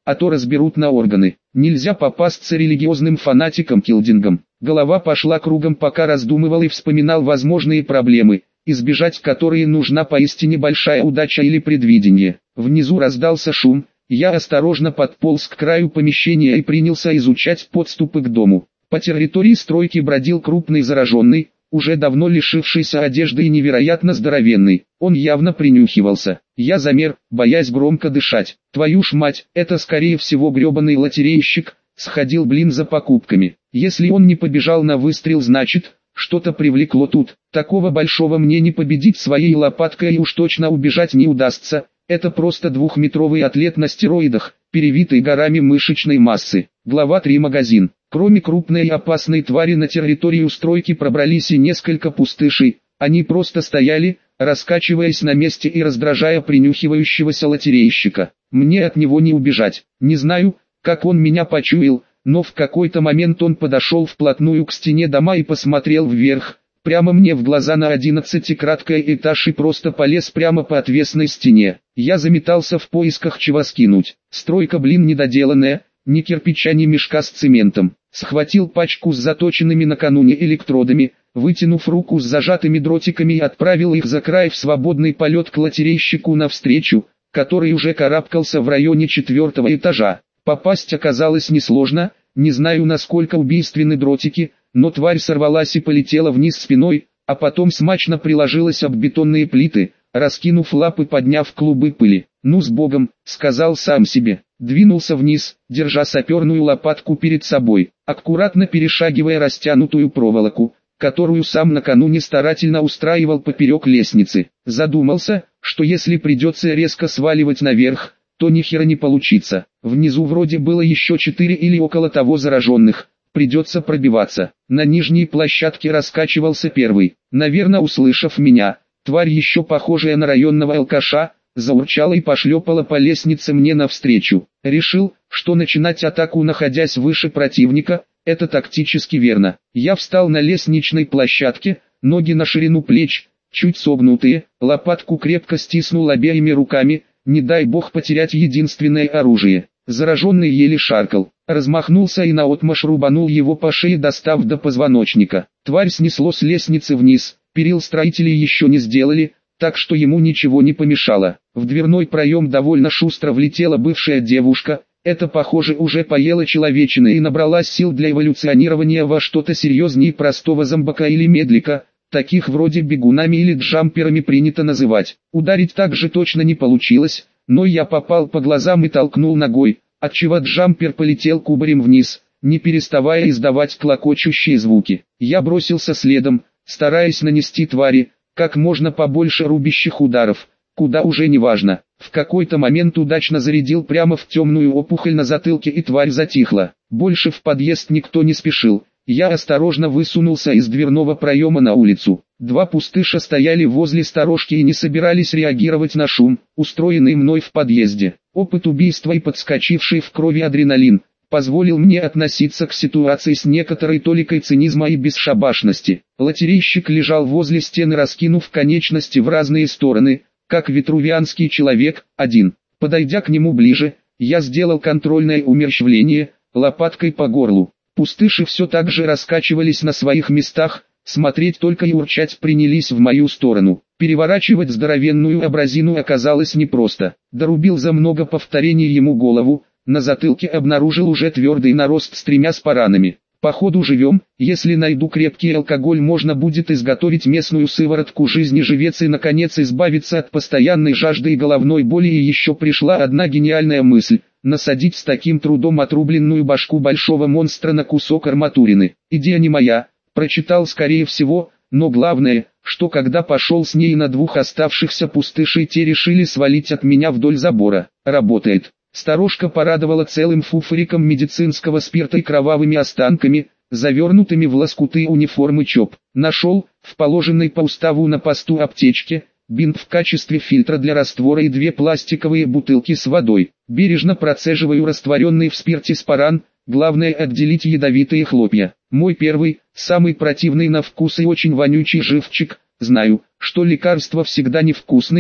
Speaker 1: а то разберут на органы. Нельзя попасться религиозным фанатикам-килдингам. Голова пошла кругом, пока раздумывал и вспоминал возможные проблемы, избежать которые нужна поистине большая удача или предвидение. Внизу раздался шум, я осторожно подполз к краю помещения и принялся изучать подступы к дому. По территории стройки бродил крупный зараженный, уже давно лишившийся одежды и невероятно здоровенный. Он явно принюхивался. Я замер, боясь громко дышать. Твою ж мать, это скорее всего гребаный лотерейщик, сходил блин за покупками. Если он не побежал на выстрел, значит, что-то привлекло тут. Такого большого мне не победить своей лопаткой, и уж точно убежать не удастся. Это просто двухметровый атлет на стероидах, перевитый горами мышечной массы. Глава три. Магазин. Кроме крупной и опасной твари на территорию стройки пробрались и несколько пустышей. Они просто стояли, раскачиваясь на месте и раздражая принюхивающегося лотерейщика. Мне от него не убежать. Не знаю, как он меня почуял, но в какой-то момент он подошел вплотную к стене дома и посмотрел вверх, прямо мне в глаза на одиннадцатикратный этаж, и просто полез прямо по отвесной стене. Я заметался в поисках чего скинуть. Стройка, блин, недоделанная, ни кирпича, ни мешка с цементом. Схватил пачку с заточенными накануне электродами, вытянув руку с зажатыми дротиками, и отправил их за край в свободный полет к лотерейщику навстречу, который уже карабкался в районе четвертого этажа. Попасть оказалось несложно, не знаю, насколько убийственны дротики, но тварь сорвалась и полетела вниз спиной, а потом смачно приложилась об бетонные плиты, раскинув лапы, подняв клубы пыли. «Ну с Богом», — сказал сам себе. Двинулся вниз, держа саперную лопатку перед собой, аккуратно перешагивая растянутую проволоку, которую сам накануне старательно устраивал поперек лестницы. Задумался, что если придется резко сваливать наверх, то ни хера не получится. Внизу вроде было еще четыре или около того зараженных, придется пробиваться. На нижней площадке раскачивался первый. Наверное, услышав меня, тварь, еще похожая на районного алкаша, заурчала и пошлепала по лестнице мне навстречу. Решил, что начинать атаку, находясь выше противника, это тактически верно. Я встал на лестничной площадке, ноги на ширину плеч, чуть согнутые, лопатку крепко стиснул обеими руками, не дай бог потерять единственное оружие. Зараженный еле шаркал, размахнулся и наотмашь рубанул его по шее, достав до позвоночника. Тварь снесло с лестницы вниз, перил строители еще не сделали, так что ему ничего не помешало. В дверной проем довольно шустро влетела бывшая девушка, это, похоже, уже поела человечины и набралась сил для эволюционирования во что-то серьезнее простого зомбака или медлика, таких вроде бегунами или джамперами принято называть. Ударить так же точно не получилось, но я попал по глазам и толкнул ногой, отчего джампер полетел кубарем вниз, не переставая издавать клокочущие звуки. Я бросился следом, стараясь нанести твари как можно побольше рубящих ударов, куда уже не важно. В какой-то момент удачно зарядил прямо в темную опухоль на затылке, и тварь затихла. Больше в подъезд никто не спешил. Я осторожно высунулся из дверного проема на улицу. Два пустыша стояли возле сторожки и не собирались реагировать на шум, устроенный мной в подъезде. Опыт убийства и подскочивший в крови адреналин позволил мне относиться к ситуации с некоторой толикой цинизма и бесшабашности. Лотерейщик лежал возле стены, раскинув конечности в разные стороны, как витрувианский человек. Один. Подойдя к нему ближе, я сделал контрольное умерщвление, лопаткой по горлу. Пустыши все так же раскачивались на своих местах, смотреть только и урчать принялись в мою сторону. Переворачивать здоровенную абразину оказалось непросто. Дорубил за много повторений ему голову, на затылке обнаружил уже твердый нарост с тремя спаранами. Походу живем, если найду крепкий алкоголь, можно будет изготовить местную сыворотку жизни живец и наконец избавиться от постоянной жажды и головной боли. И еще пришла одна гениальная мысль – насадить с таким трудом отрубленную башку большого монстра на кусок арматурины. Идея не моя, прочитал скорее всего, но главное, что когда пошел с ней на двух оставшихся пустышей, те решили свалить от меня вдоль забора. Работает. Сторожка порадовала целым фуфриком медицинского спирта и кровавыми останками, завернутыми в лоскуты униформы ЧОП. Нашел, в положенной по уставу на посту аптечке, бинт в качестве фильтра для раствора и две пластиковые бутылки с водой. Бережно процеживаю растворенный в спирте спаран, главное отделить ядовитые хлопья. Мой первый, самый противный на вкус и очень вонючий живчик. Знаю, что лекарства всегда невкусные,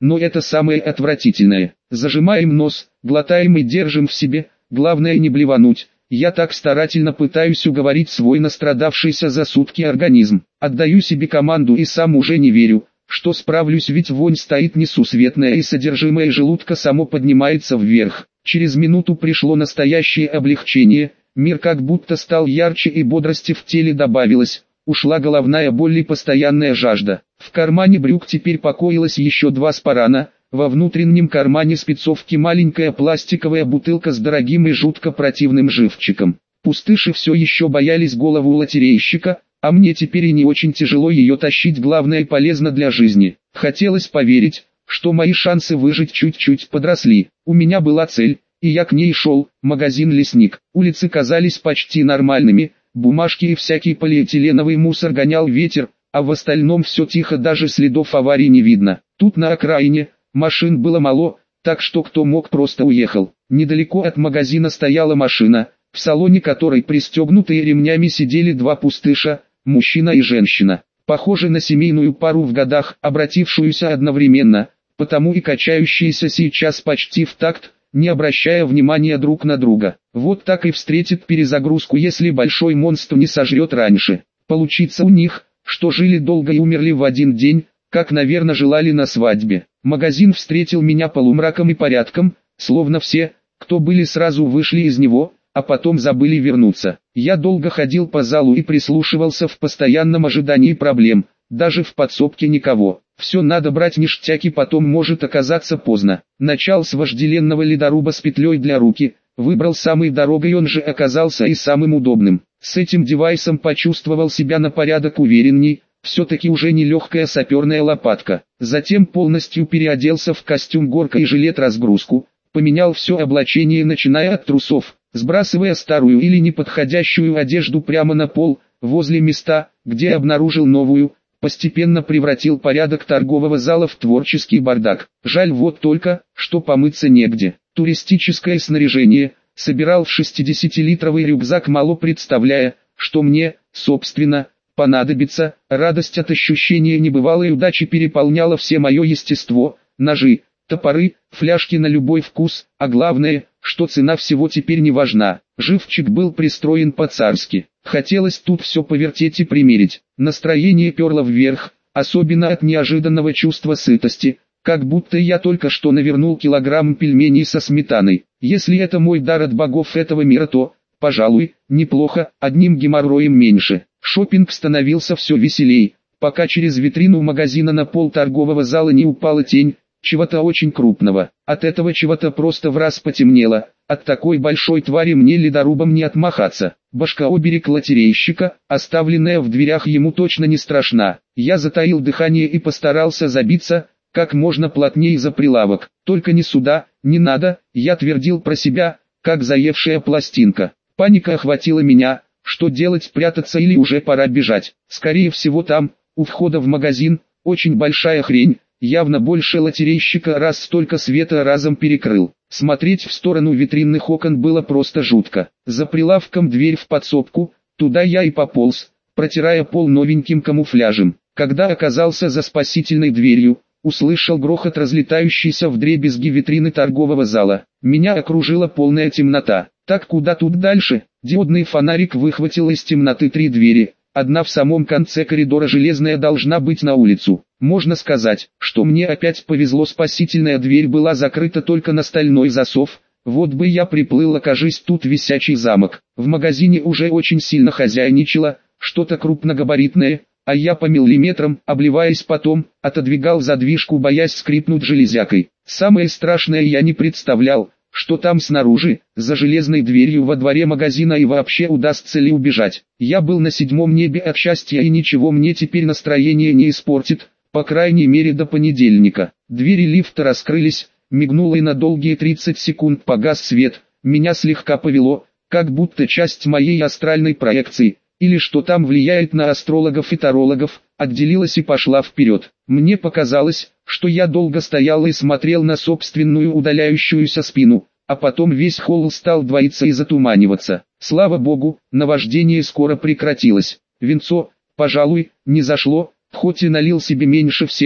Speaker 1: но это самое отвратительное. Зажимаем нос, глотаем и держим в себе, главное не блевануть. Я так старательно пытаюсь уговорить свой настрадавшийся за сутки организм. Отдаю себе команду и сам уже не верю, что справлюсь, ведь вонь стоит несусветная и содержимое желудка само поднимается вверх. Через минуту пришло настоящее облегчение, мир как будто стал ярче и бодрости в теле добавилось. Ушла головная боль и постоянная жажда. В кармане брюк теперь покоилось еще два спарана. Во внутреннем кармане спецовки маленькая пластиковая бутылка с дорогим и жутко противным живчиком. Пустыши все еще боялись голову лотерейщика, а мне теперь и не очень тяжело ее тащить, главное и полезно для жизни. Хотелось поверить, что мои шансы выжить чуть-чуть подросли. У меня была цель, и я к ней шел, магазин «Лесник». Улицы казались почти нормальными, бумажки и всякий полиэтиленовый мусор гонял ветер, а в остальном все тихо, даже следов аварий не видно. Тут на окраине машин было мало, так что кто мог просто уехал. Недалеко от магазина стояла машина, в салоне которой пристегнутые ремнями сидели два пустыша, мужчина и женщина. Похожи на семейную пару в годах, обратившуюся одновременно, потому и качающиеся сейчас почти в такт, не обращая внимания друг на друга. Вот так и встретит перезагрузку, если большой монстр не сожрет раньше. Получится у них, что жили долго и умерли в один день, как, наверное, желали на свадьбе. Магазин встретил меня полумраком и порядком, словно все, кто были, сразу вышли из него, а потом забыли вернуться. Я долго ходил по залу и прислушивался в постоянном ожидании проблем, даже в подсобке никого. Все надо брать ништяки, потом может оказаться поздно. Начал с вожделенного ледоруба с петлей для руки, выбрал самый дорогой, он же оказался и самым удобным. С этим девайсом почувствовал себя на порядок уверенней, все-таки уже не легкая саперная лопатка. Затем полностью переоделся в костюм горка и жилет-разгрузку, поменял все облачение, начиная от трусов, сбрасывая старую или неподходящую одежду прямо на пол, возле места, где обнаружил новую, постепенно превратил порядок торгового зала в творческий бардак. Жаль вот только, что помыться негде. Туристическое снаряжение, собирал в шестидесятилитровый рюкзак, мало представляя, что мне, собственно, понадобится. Радость от ощущения небывалой удачи переполняла все мое естество. Ножи, топоры, фляжки на любой вкус, а главное, что цена всего теперь не важна. Живчик был пристроен по-царски. Хотелось тут все повертеть и примерить. Настроение перло вверх, особенно от неожиданного чувства сытости, как будто я только что навернул килограмм пельменей со сметаной. Если это мой дар от богов этого мира, то, пожалуй, неплохо, одним геморроем меньше. Шопинг становился все веселей, пока через витрину магазина на пол торгового зала не упала тень чего-то очень крупного. От этого чего-то просто враз потемнело. От такой большой твари мне ледорубом не отмахаться. Башка-оберег лотерейщика, оставленная в дверях, ему точно не страшна. Я затаил дыхание и постарался забиться как можно плотнее за прилавок. Только не сюда, не надо, я твердил про себя, как заевшая пластинка. Паника охватила меня. Что делать, прятаться или уже пора бежать? Скорее всего там, у входа в магазин, очень большая хрень, явно больше лотерейщика, раз столько света разом перекрыл. Смотреть в сторону витринных окон было просто жутко. За прилавком дверь в подсобку, туда я и пополз, протирая пол новеньким камуфляжем. Когда оказался за спасительной дверью, услышал грохот разлетающейся вдребезги витрины торгового зала. Меня окружила полная темнота. Так куда тут дальше? Диодный фонарик выхватил из темноты три двери. Одна в самом конце коридора, железная, должна быть на улицу. Можно сказать, что мне опять повезло, спасительная дверь была закрыта только на стальной засов. Вот бы я приплыл, окажись тут висячий замок. В магазине уже очень сильно хозяйничало что-то крупногабаритное, а я по миллиметрам, обливаясь потом, отодвигал задвижку, боясь скрипнуть железякой. Самое страшное, я не представлял, что там снаружи, за железной дверью во дворе магазина, и вообще удастся ли убежать. Я был на седьмом небе от счастья, и ничего мне теперь настроение не испортит, по крайней мере до понедельника. Двери лифта раскрылись, мигнуло и на долгие тридцать секунд погас свет. Меня слегка повело, как будто часть моей астральной проекции, или что там влияет на астрологов и тарологов, отделилась и пошла вперед. Мне показалось, что я долго стоял и смотрел на собственную удаляющуюся спину, а потом весь холл стал двоиться и затуманиваться. Слава богу, наваждение скоро прекратилось. Винцо, пожалуй, не зашло, хоть и налил себе меньше всех,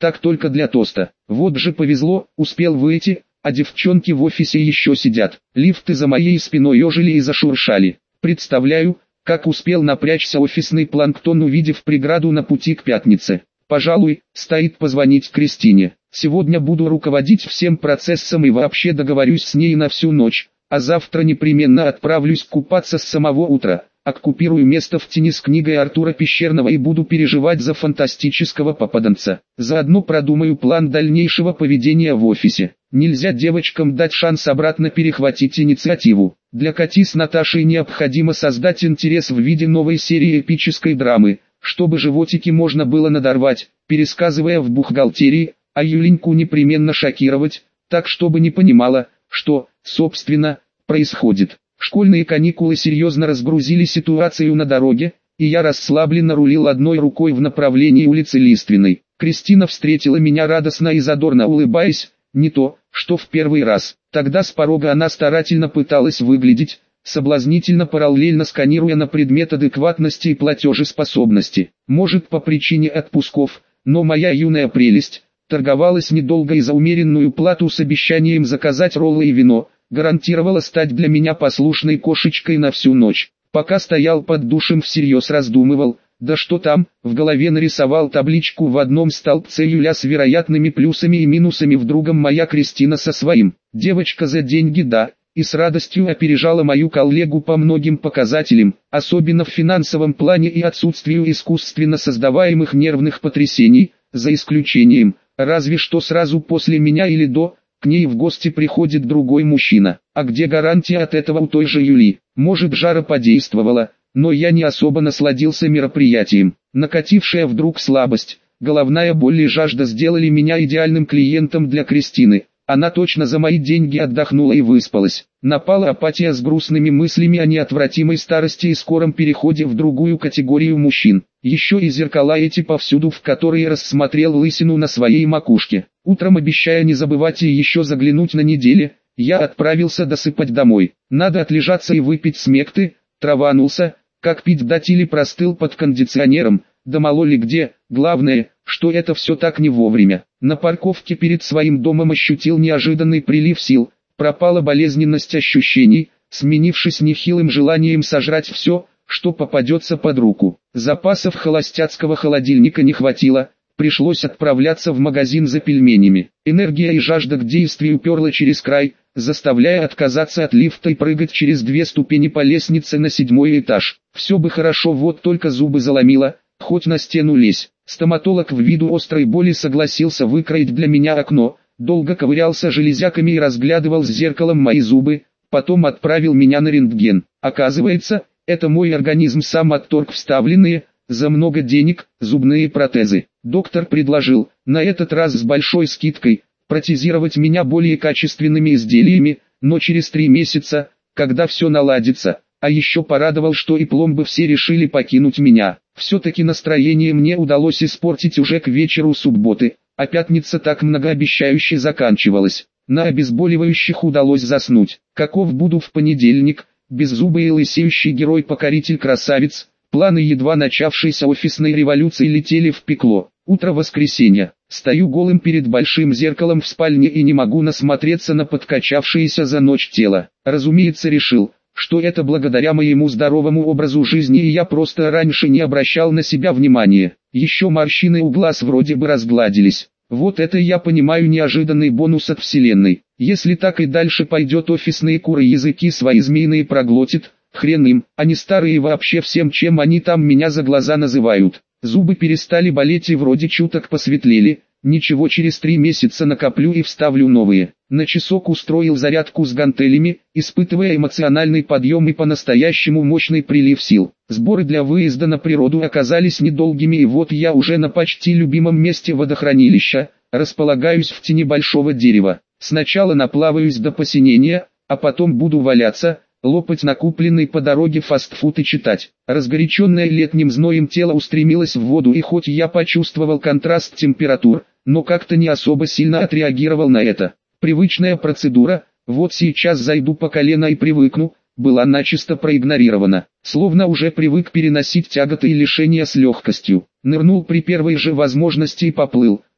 Speaker 1: так только для тоста. Вот же повезло, успел выйти, а девчонки в офисе еще сидят. Лифты за моей спиной ожили и зашуршали. Представляю, как успел напрячься офисный планктон, увидев преграду на пути к пятнице. Пожалуй, стоит позвонить Кристине. Сегодня буду руководить всем процессом и вообще договорюсь с ней на всю ночь, а завтра непременно отправлюсь купаться с самого утра. Оккупирую место в тени с книгой Артура Пещерного и буду переживать за фантастического попаданца. Заодно продумаю план дальнейшего поведения в офисе. Нельзя девочкам дать шанс обратно перехватить инициативу. Для Кати с Наташей необходимо создать интерес в виде новой серии эпической драмы, чтобы животики можно было надорвать, пересказывая в бухгалтерии, а Юленьку непременно шокировать, так чтобы не понимала, что, собственно, происходит. Школьные каникулы серьезно разгрузили ситуацию на дороге, и я расслабленно рулил одной рукой в направлении улицы Лиственной. Кристина встретила меня радостно и задорно улыбаясь, не то, что в первый раз. Тогда с порога она старательно пыталась выглядеть соблазнительно, параллельно сканируя на предмет адекватности и платежеспособности. Может, по причине отпусков, но моя юная прелесть торговалась недолго и за умеренную плату с обещанием заказать роллы и вино гарантировала стать для меня послушной кошечкой на всю ночь. Пока стоял под душем, всерьез раздумывал, да что там, в голове нарисовал табличку в одном столбце Юля с вероятными плюсами и минусами, в другом моя Кристина со своим. Девочка за деньги, да, и с радостью опережала мою коллегу по многим показателям, особенно в финансовом плане и отсутствию искусственно создаваемых нервных потрясений, за исключением, разве что сразу после меня или до, к ней в гости приходит другой мужчина. А где гарантия от этого у той же Юли? Может, жара подействовала, но я не особо насладился мероприятием. Накатившая вдруг слабость, головная боль и жажда сделали меня идеальным клиентом для Кристины. Она точно за мои деньги отдохнула и выспалась. Напала апатия с грустными мыслями о неотвратимой старости и скором переходе в другую категорию мужчин. Еще и зеркала эти повсюду, в которые рассмотрел лысину на своей макушке. Утром, обещая не забывать и еще заглянуть на неделе, я отправился досыпать домой. Надо отлежаться и выпить смекты, траванулся, как пить дать, или простыл под кондиционером, да мало ли где. Главное, что это все так не вовремя. На парковке перед своим домом ощутил неожиданный прилив сил, пропала болезненность ощущений, сменившись нехилым желанием сожрать все, что попадется под руку. Запасов холостяцкого холодильника не хватило, пришлось отправляться в магазин за пельменями. Энергия и жажда к действию перла через край, заставляя отказаться от лифта и прыгать через две ступени по лестнице на седьмой этаж. Все бы хорошо, вот только зубы заломило, хоть на стену лезь. Стоматолог в виду острой боли согласился выкроить для меня окно, долго ковырялся железяками и разглядывал с зеркалом мои зубы, потом отправил меня на рентген. Оказывается, это мой организм сам отторг вставленные, за много денег, зубные протезы. Доктор предложил, на этот раз с большой скидкой, протезировать меня более качественными изделиями, но через три месяца, когда все наладится. А еще порадовал, что и пломбы все решили покинуть меня. Все-таки настроение мне удалось испортить уже к вечеру субботы, а пятница так многообещающе заканчивалась. На обезболивающих удалось заснуть. Каков буду в понедельник, беззубый и лысеющий герой-покоритель-красавец. Планы едва начавшейся офисной революции летели в пекло. Утро воскресенья. Стою голым перед большим зеркалом в спальне и не могу насмотреться на подкачавшееся за ночь тело. Разумеется, решил, что это благодаря моему здоровому образу жизни, и я просто раньше не обращал на себя внимания. Еще морщины у глаз вроде бы разгладились. Вот это я понимаю неожиданный бонус от вселенной. Если так и дальше пойдет, офисные куры языки свои змеиные проглотит, хрен им, они старые вообще всем, чем они там меня за глаза называют. Зубы перестали болеть и вроде чуток посветлели. Ничего, через три месяца накоплю и вставлю новые. На часок устроил зарядку с гантелями, испытывая эмоциональный подъем и по-настоящему мощный прилив сил. Сборы для выезда на природу оказались недолгими, и вот я уже на почти любимом месте водохранилища, располагаюсь в тени большого дерева. Сначала наплаваюсь до посинения, а потом буду валяться, лопать накупленный по дороге фастфуд и читать. Разгоряченное летним зноем тело устремилось в воду, и хоть я почувствовал контраст температур, но как-то не особо сильно отреагировал на это. Привычная процедура, вот сейчас зайду по колено и привыкну, была начисто проигнорирована. Словно уже привык переносить тяготы и лишения с легкостью. Нырнул при первой же возможности и поплыл,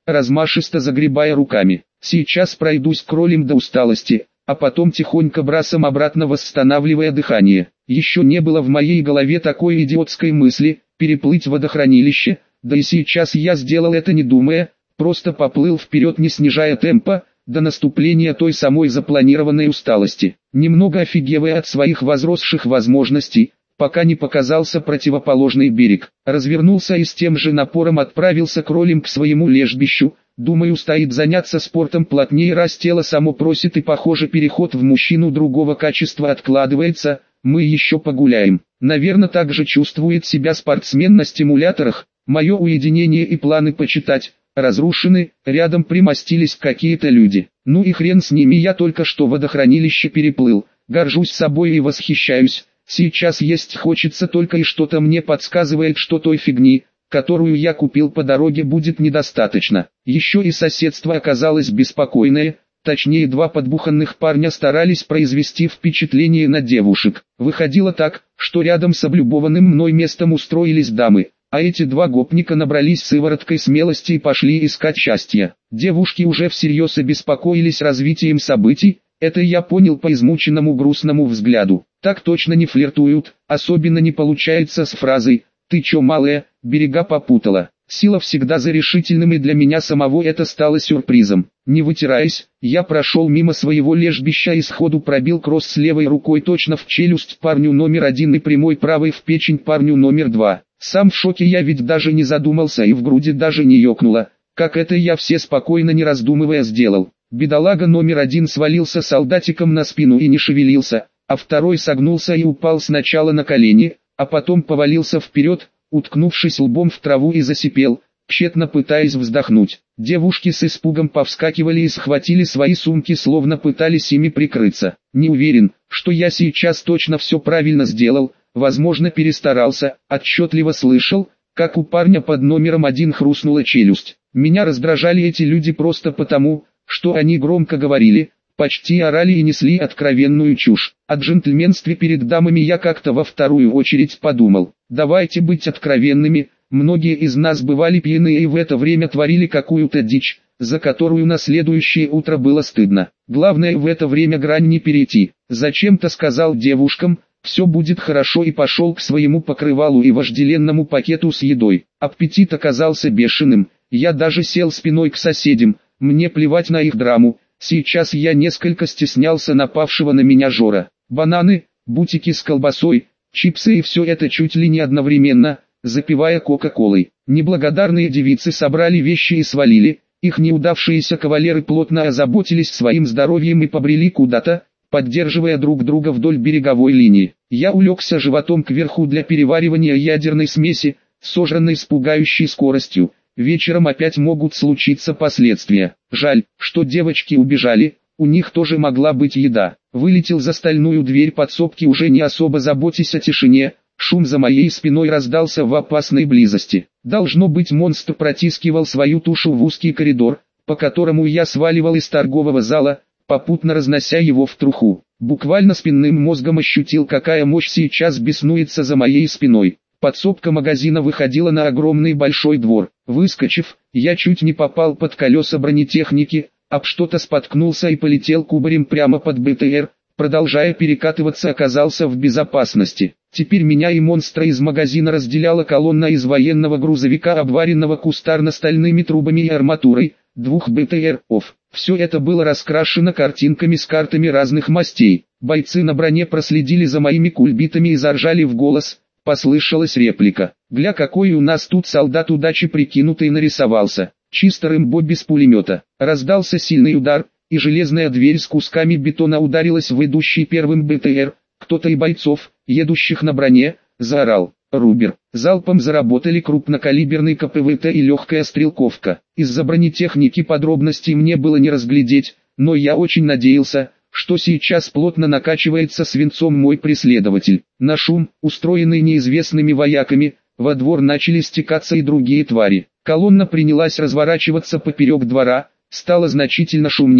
Speaker 1: размашисто загребая руками. Сейчас пройдусь кролем до усталости, а потом тихонько бросом обратно, восстанавливая дыхание. Еще не было в моей голове такой идиотской мысли – переплыть водохранилище, да и сейчас я сделал это не думая, просто поплыл вперед, не снижая темпа, до наступления той самой запланированной усталости. Немного офигевая от своих возросших возможностей, пока не показался противоположный берег. Развернулся и с тем же напором отправился кролем к своему лежбищу. Думаю, стоит заняться спортом плотнее, раз тело само просит, и похоже переход в мужчину другого качества откладывается. Мы еще погуляем. Наверное, так же чувствует себя спортсмен на стимуляторах. Мое уединение и планы почитать разрушены, рядом примостились какие-то люди. Ну и хрен с ними, я только что водохранилище переплыл. Горжусь собой и восхищаюсь. Сейчас есть хочется только, и что-то мне подсказывает, что той фигни, которую я купил по дороге, будет недостаточно. Еще и соседство оказалось беспокойное, точнее два подбуханных парня старались произвести впечатление на девушек. Выходило так, что рядом с облюбованным мной местом устроились дамы, а эти два гопника набрались сывороткой смелости и пошли искать счастья. Девушки уже всерьез обеспокоились развитием событий, это я понял по измученному грустному взгляду. Так точно не флиртуют, особенно не получается с фразой «ты чё, малая, берега попутала». Сила всегда за решительным, и для меня самого это стало сюрпризом. Не вытираясь, я прошел мимо своего лежбища и сходу пробил кросс с левой рукой точно в челюсть парню номер один и прямой правой в печень парню номер два. Сам в шоке, я ведь даже не задумался и в груди даже не ёкнуло, как это я все спокойно не раздумывая сделал. Бедолага номер один свалился солдатиком на спину и не шевелился, а второй согнулся и упал сначала на колени, а потом повалился вперед, уткнувшись лбом в траву, и засипел, тщетно пытаясь вздохнуть. Девушки с испугом повскакивали и схватили свои сумки, словно пытались ими прикрыться. Не уверен, что я сейчас точно все правильно сделал, возможно перестарался, отчетливо слышал, как у парня под номером один хрустнула челюсть. Меня раздражали эти люди просто потому, что они громко говорили, почти орали и несли откровенную чушь. О джентльменстве перед дамами я как-то во вторую очередь подумал. Давайте быть откровенными, многие из нас бывали пьяные и в это время творили какую-то дичь, за которую на следующее утро было стыдно. Главное в это время грань не перейти. Зачем-то сказал девушкам «все будет хорошо» и пошел к своему покрывалу и вожделенному пакету с едой. Аппетит оказался бешеным, я даже сел спиной к соседям, мне плевать на их драму. Сейчас я несколько стеснялся напавшего на меня Жора. Бананы, бутики с колбасой, чипсы и все это чуть ли не одновременно, запивая кока-колой. Неблагодарные девицы собрали вещи и свалили, их неудавшиеся кавалеры плотно озаботились своим здоровьем и побрели куда-то, поддерживая друг друга вдоль береговой линии. Я улегся животом кверху для переваривания ядерной смеси, сожранной с пугающей скоростью. Вечером опять могут случиться последствия. Жаль, что девочки убежали, у них тоже могла быть еда. Вылетел за стальную дверь подсобки, уже не особо заботясь о тишине. Шум за моей спиной раздался в опасной близости. Должно быть, монстр протискивал свою тушу в узкий коридор, по которому я сваливал из торгового зала, попутно разнося его в труху. Буквально спинным мозгом ощутил, какая мощь сейчас беснуется за моей спиной. Подсобка магазина выходила на огромный большой двор. Выскочив, я чуть не попал под колеса бронетехники, об что-то споткнулся и полетел кубарем прямо под БТР, продолжая перекатываться, оказался в безопасности. Теперь меня и монстра из магазина разделяла колонна из военного грузовика, обваренного кустарно-стальными трубами и арматурой, двух БТРов. Все это было раскрашено картинками с картами разных мастей. Бойцы на броне проследили за моими кульбитами и заржали в голос. Послышалась реплика. «Гля, какой у нас тут солдат удачи прикинутый нарисовался!» Чисто Рэмбо без пулемета. Раздался сильный удар, и железная дверь с кусками бетона ударилась в идущий первым БТР. Кто-то из бойцов, едущих на броне, заорал «Рубер!». Залпом заработали крупнокалиберный КПВТ и легкая стрелковка. Из-за бронетехники подробностей мне было не разглядеть, но я очень надеялся, что сейчас плотно накачивается свинцом мой преследователь. На шум, устроенный неизвестными вояками, во двор начали стекаться и другие твари. Колонна принялась разворачиваться поперек двора, стало значительно шумнее,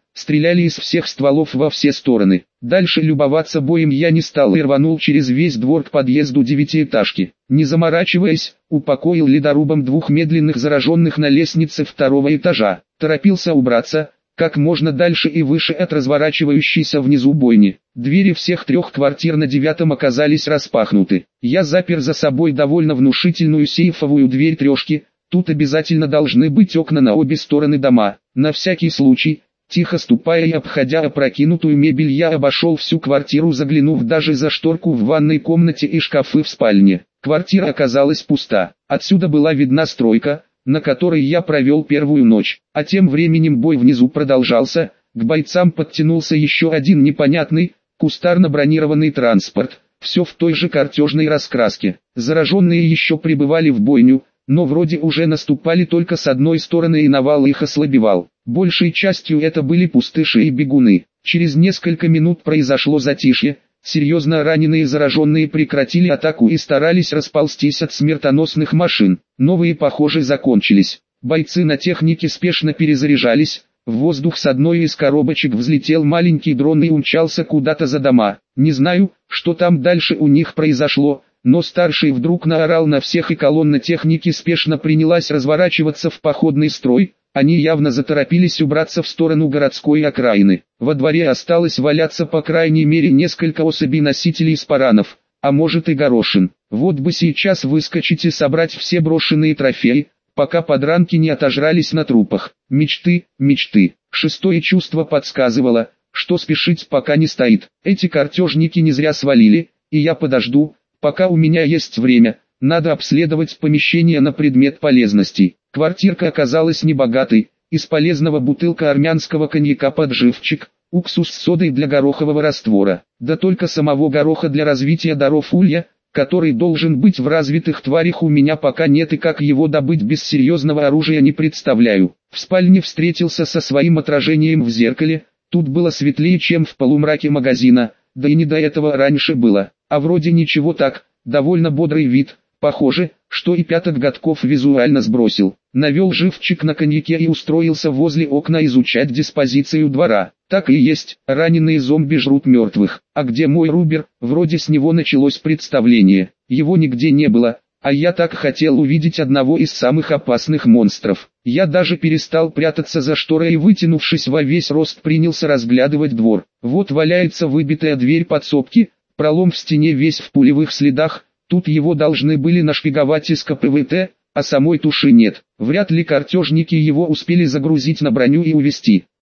Speaker 1: стреляли из всех стволов во все стороны. Дальше любоваться боем я не стал и рванул через весь двор к подъезду девятиэтажки. Не заморачиваясь, упокоил ледорубом двух медленных зараженных на лестнице второго этажа. Торопился убраться как можно дальше и выше от разворачивающейся внизу бойни. Двери всех трех квартир на девятом оказались распахнуты. Я запер за собой довольно внушительную сейфовую дверь трешки. Тут обязательно должны быть окна на обе стороны дома. На всякий случай, тихо ступая и обходя опрокинутую мебель, я обошел всю квартиру, заглянув даже за шторку в ванной комнате и шкафы в спальне. Квартира оказалась пуста. Отсюда была видна стройка, на которой я провел первую ночь. А тем временем бой внизу продолжался. К бойцам подтянулся еще один непонятный, кустарно бронированный транспорт. Все в той же картежной раскраске. Зараженные еще прибывали в бойню, но вроде уже наступали только с одной стороны, и навал их ослабевал. Большей частью это были пустыши и бегуны. Через несколько минут произошло затишье. Серьезно раненые зараженные прекратили атаку и старались расползтись от смертоносных машин. Новые, похоже, закончились. Бойцы на технике спешно перезаряжались. В воздух с одной из коробочек взлетел маленький дрон и умчался куда-то за дома. Не знаю, что там дальше у них произошло, но старший вдруг наорал на всех, и колонна техники спешно принялась разворачиваться в походный строй. Они явно заторопились убраться в сторону городской окраины. Во дворе осталось валяться по крайней мере несколько особей носителей спаранов, а может и горошин. Вот бы сейчас выскочить и собрать все брошенные трофеи, пока подранки не отожрались на трупах. Мечты, мечты. Шестое чувство подсказывало, что спешить пока не стоит. Эти картежники не зря свалили, и я подожду, пока у меня есть время. Надо обследовать помещение на предмет полезностей. Квартирка оказалась небогатой. Из полезного бутылка армянского коньяка под живчик, уксус с содой для горохового раствора. Да только самого гороха для развития даров улья, который должен быть в развитых тварях, у меня пока нет, и как его добыть без серьезного оружия не представляю. В спальне встретился со своим отражением в зеркале. Тут было светлее, чем в полумраке магазина, да и не до этого раньше было. А вроде ничего так, довольно бодрый вид. Похоже, что и пяток годков визуально сбросил. Навел живчик на коньяке и устроился возле окна изучать диспозицию двора. Так и есть, раненые зомби жрут мертвых. А где мой Рубер? Вроде с него началось представление. Его нигде не было, а я так хотел увидеть одного из самых опасных монстров. Я даже перестал прятаться за шторой и, вытянувшись во весь рост, принялся разглядывать двор. Вот валяется выбитая дверь подсобки, пролом в стене весь в пулевых следах. Тут его должны были нашпиговать из ка пэ вэ тэ, а самой туши нет. Вряд ли картежники его успели загрузить на броню и увезти.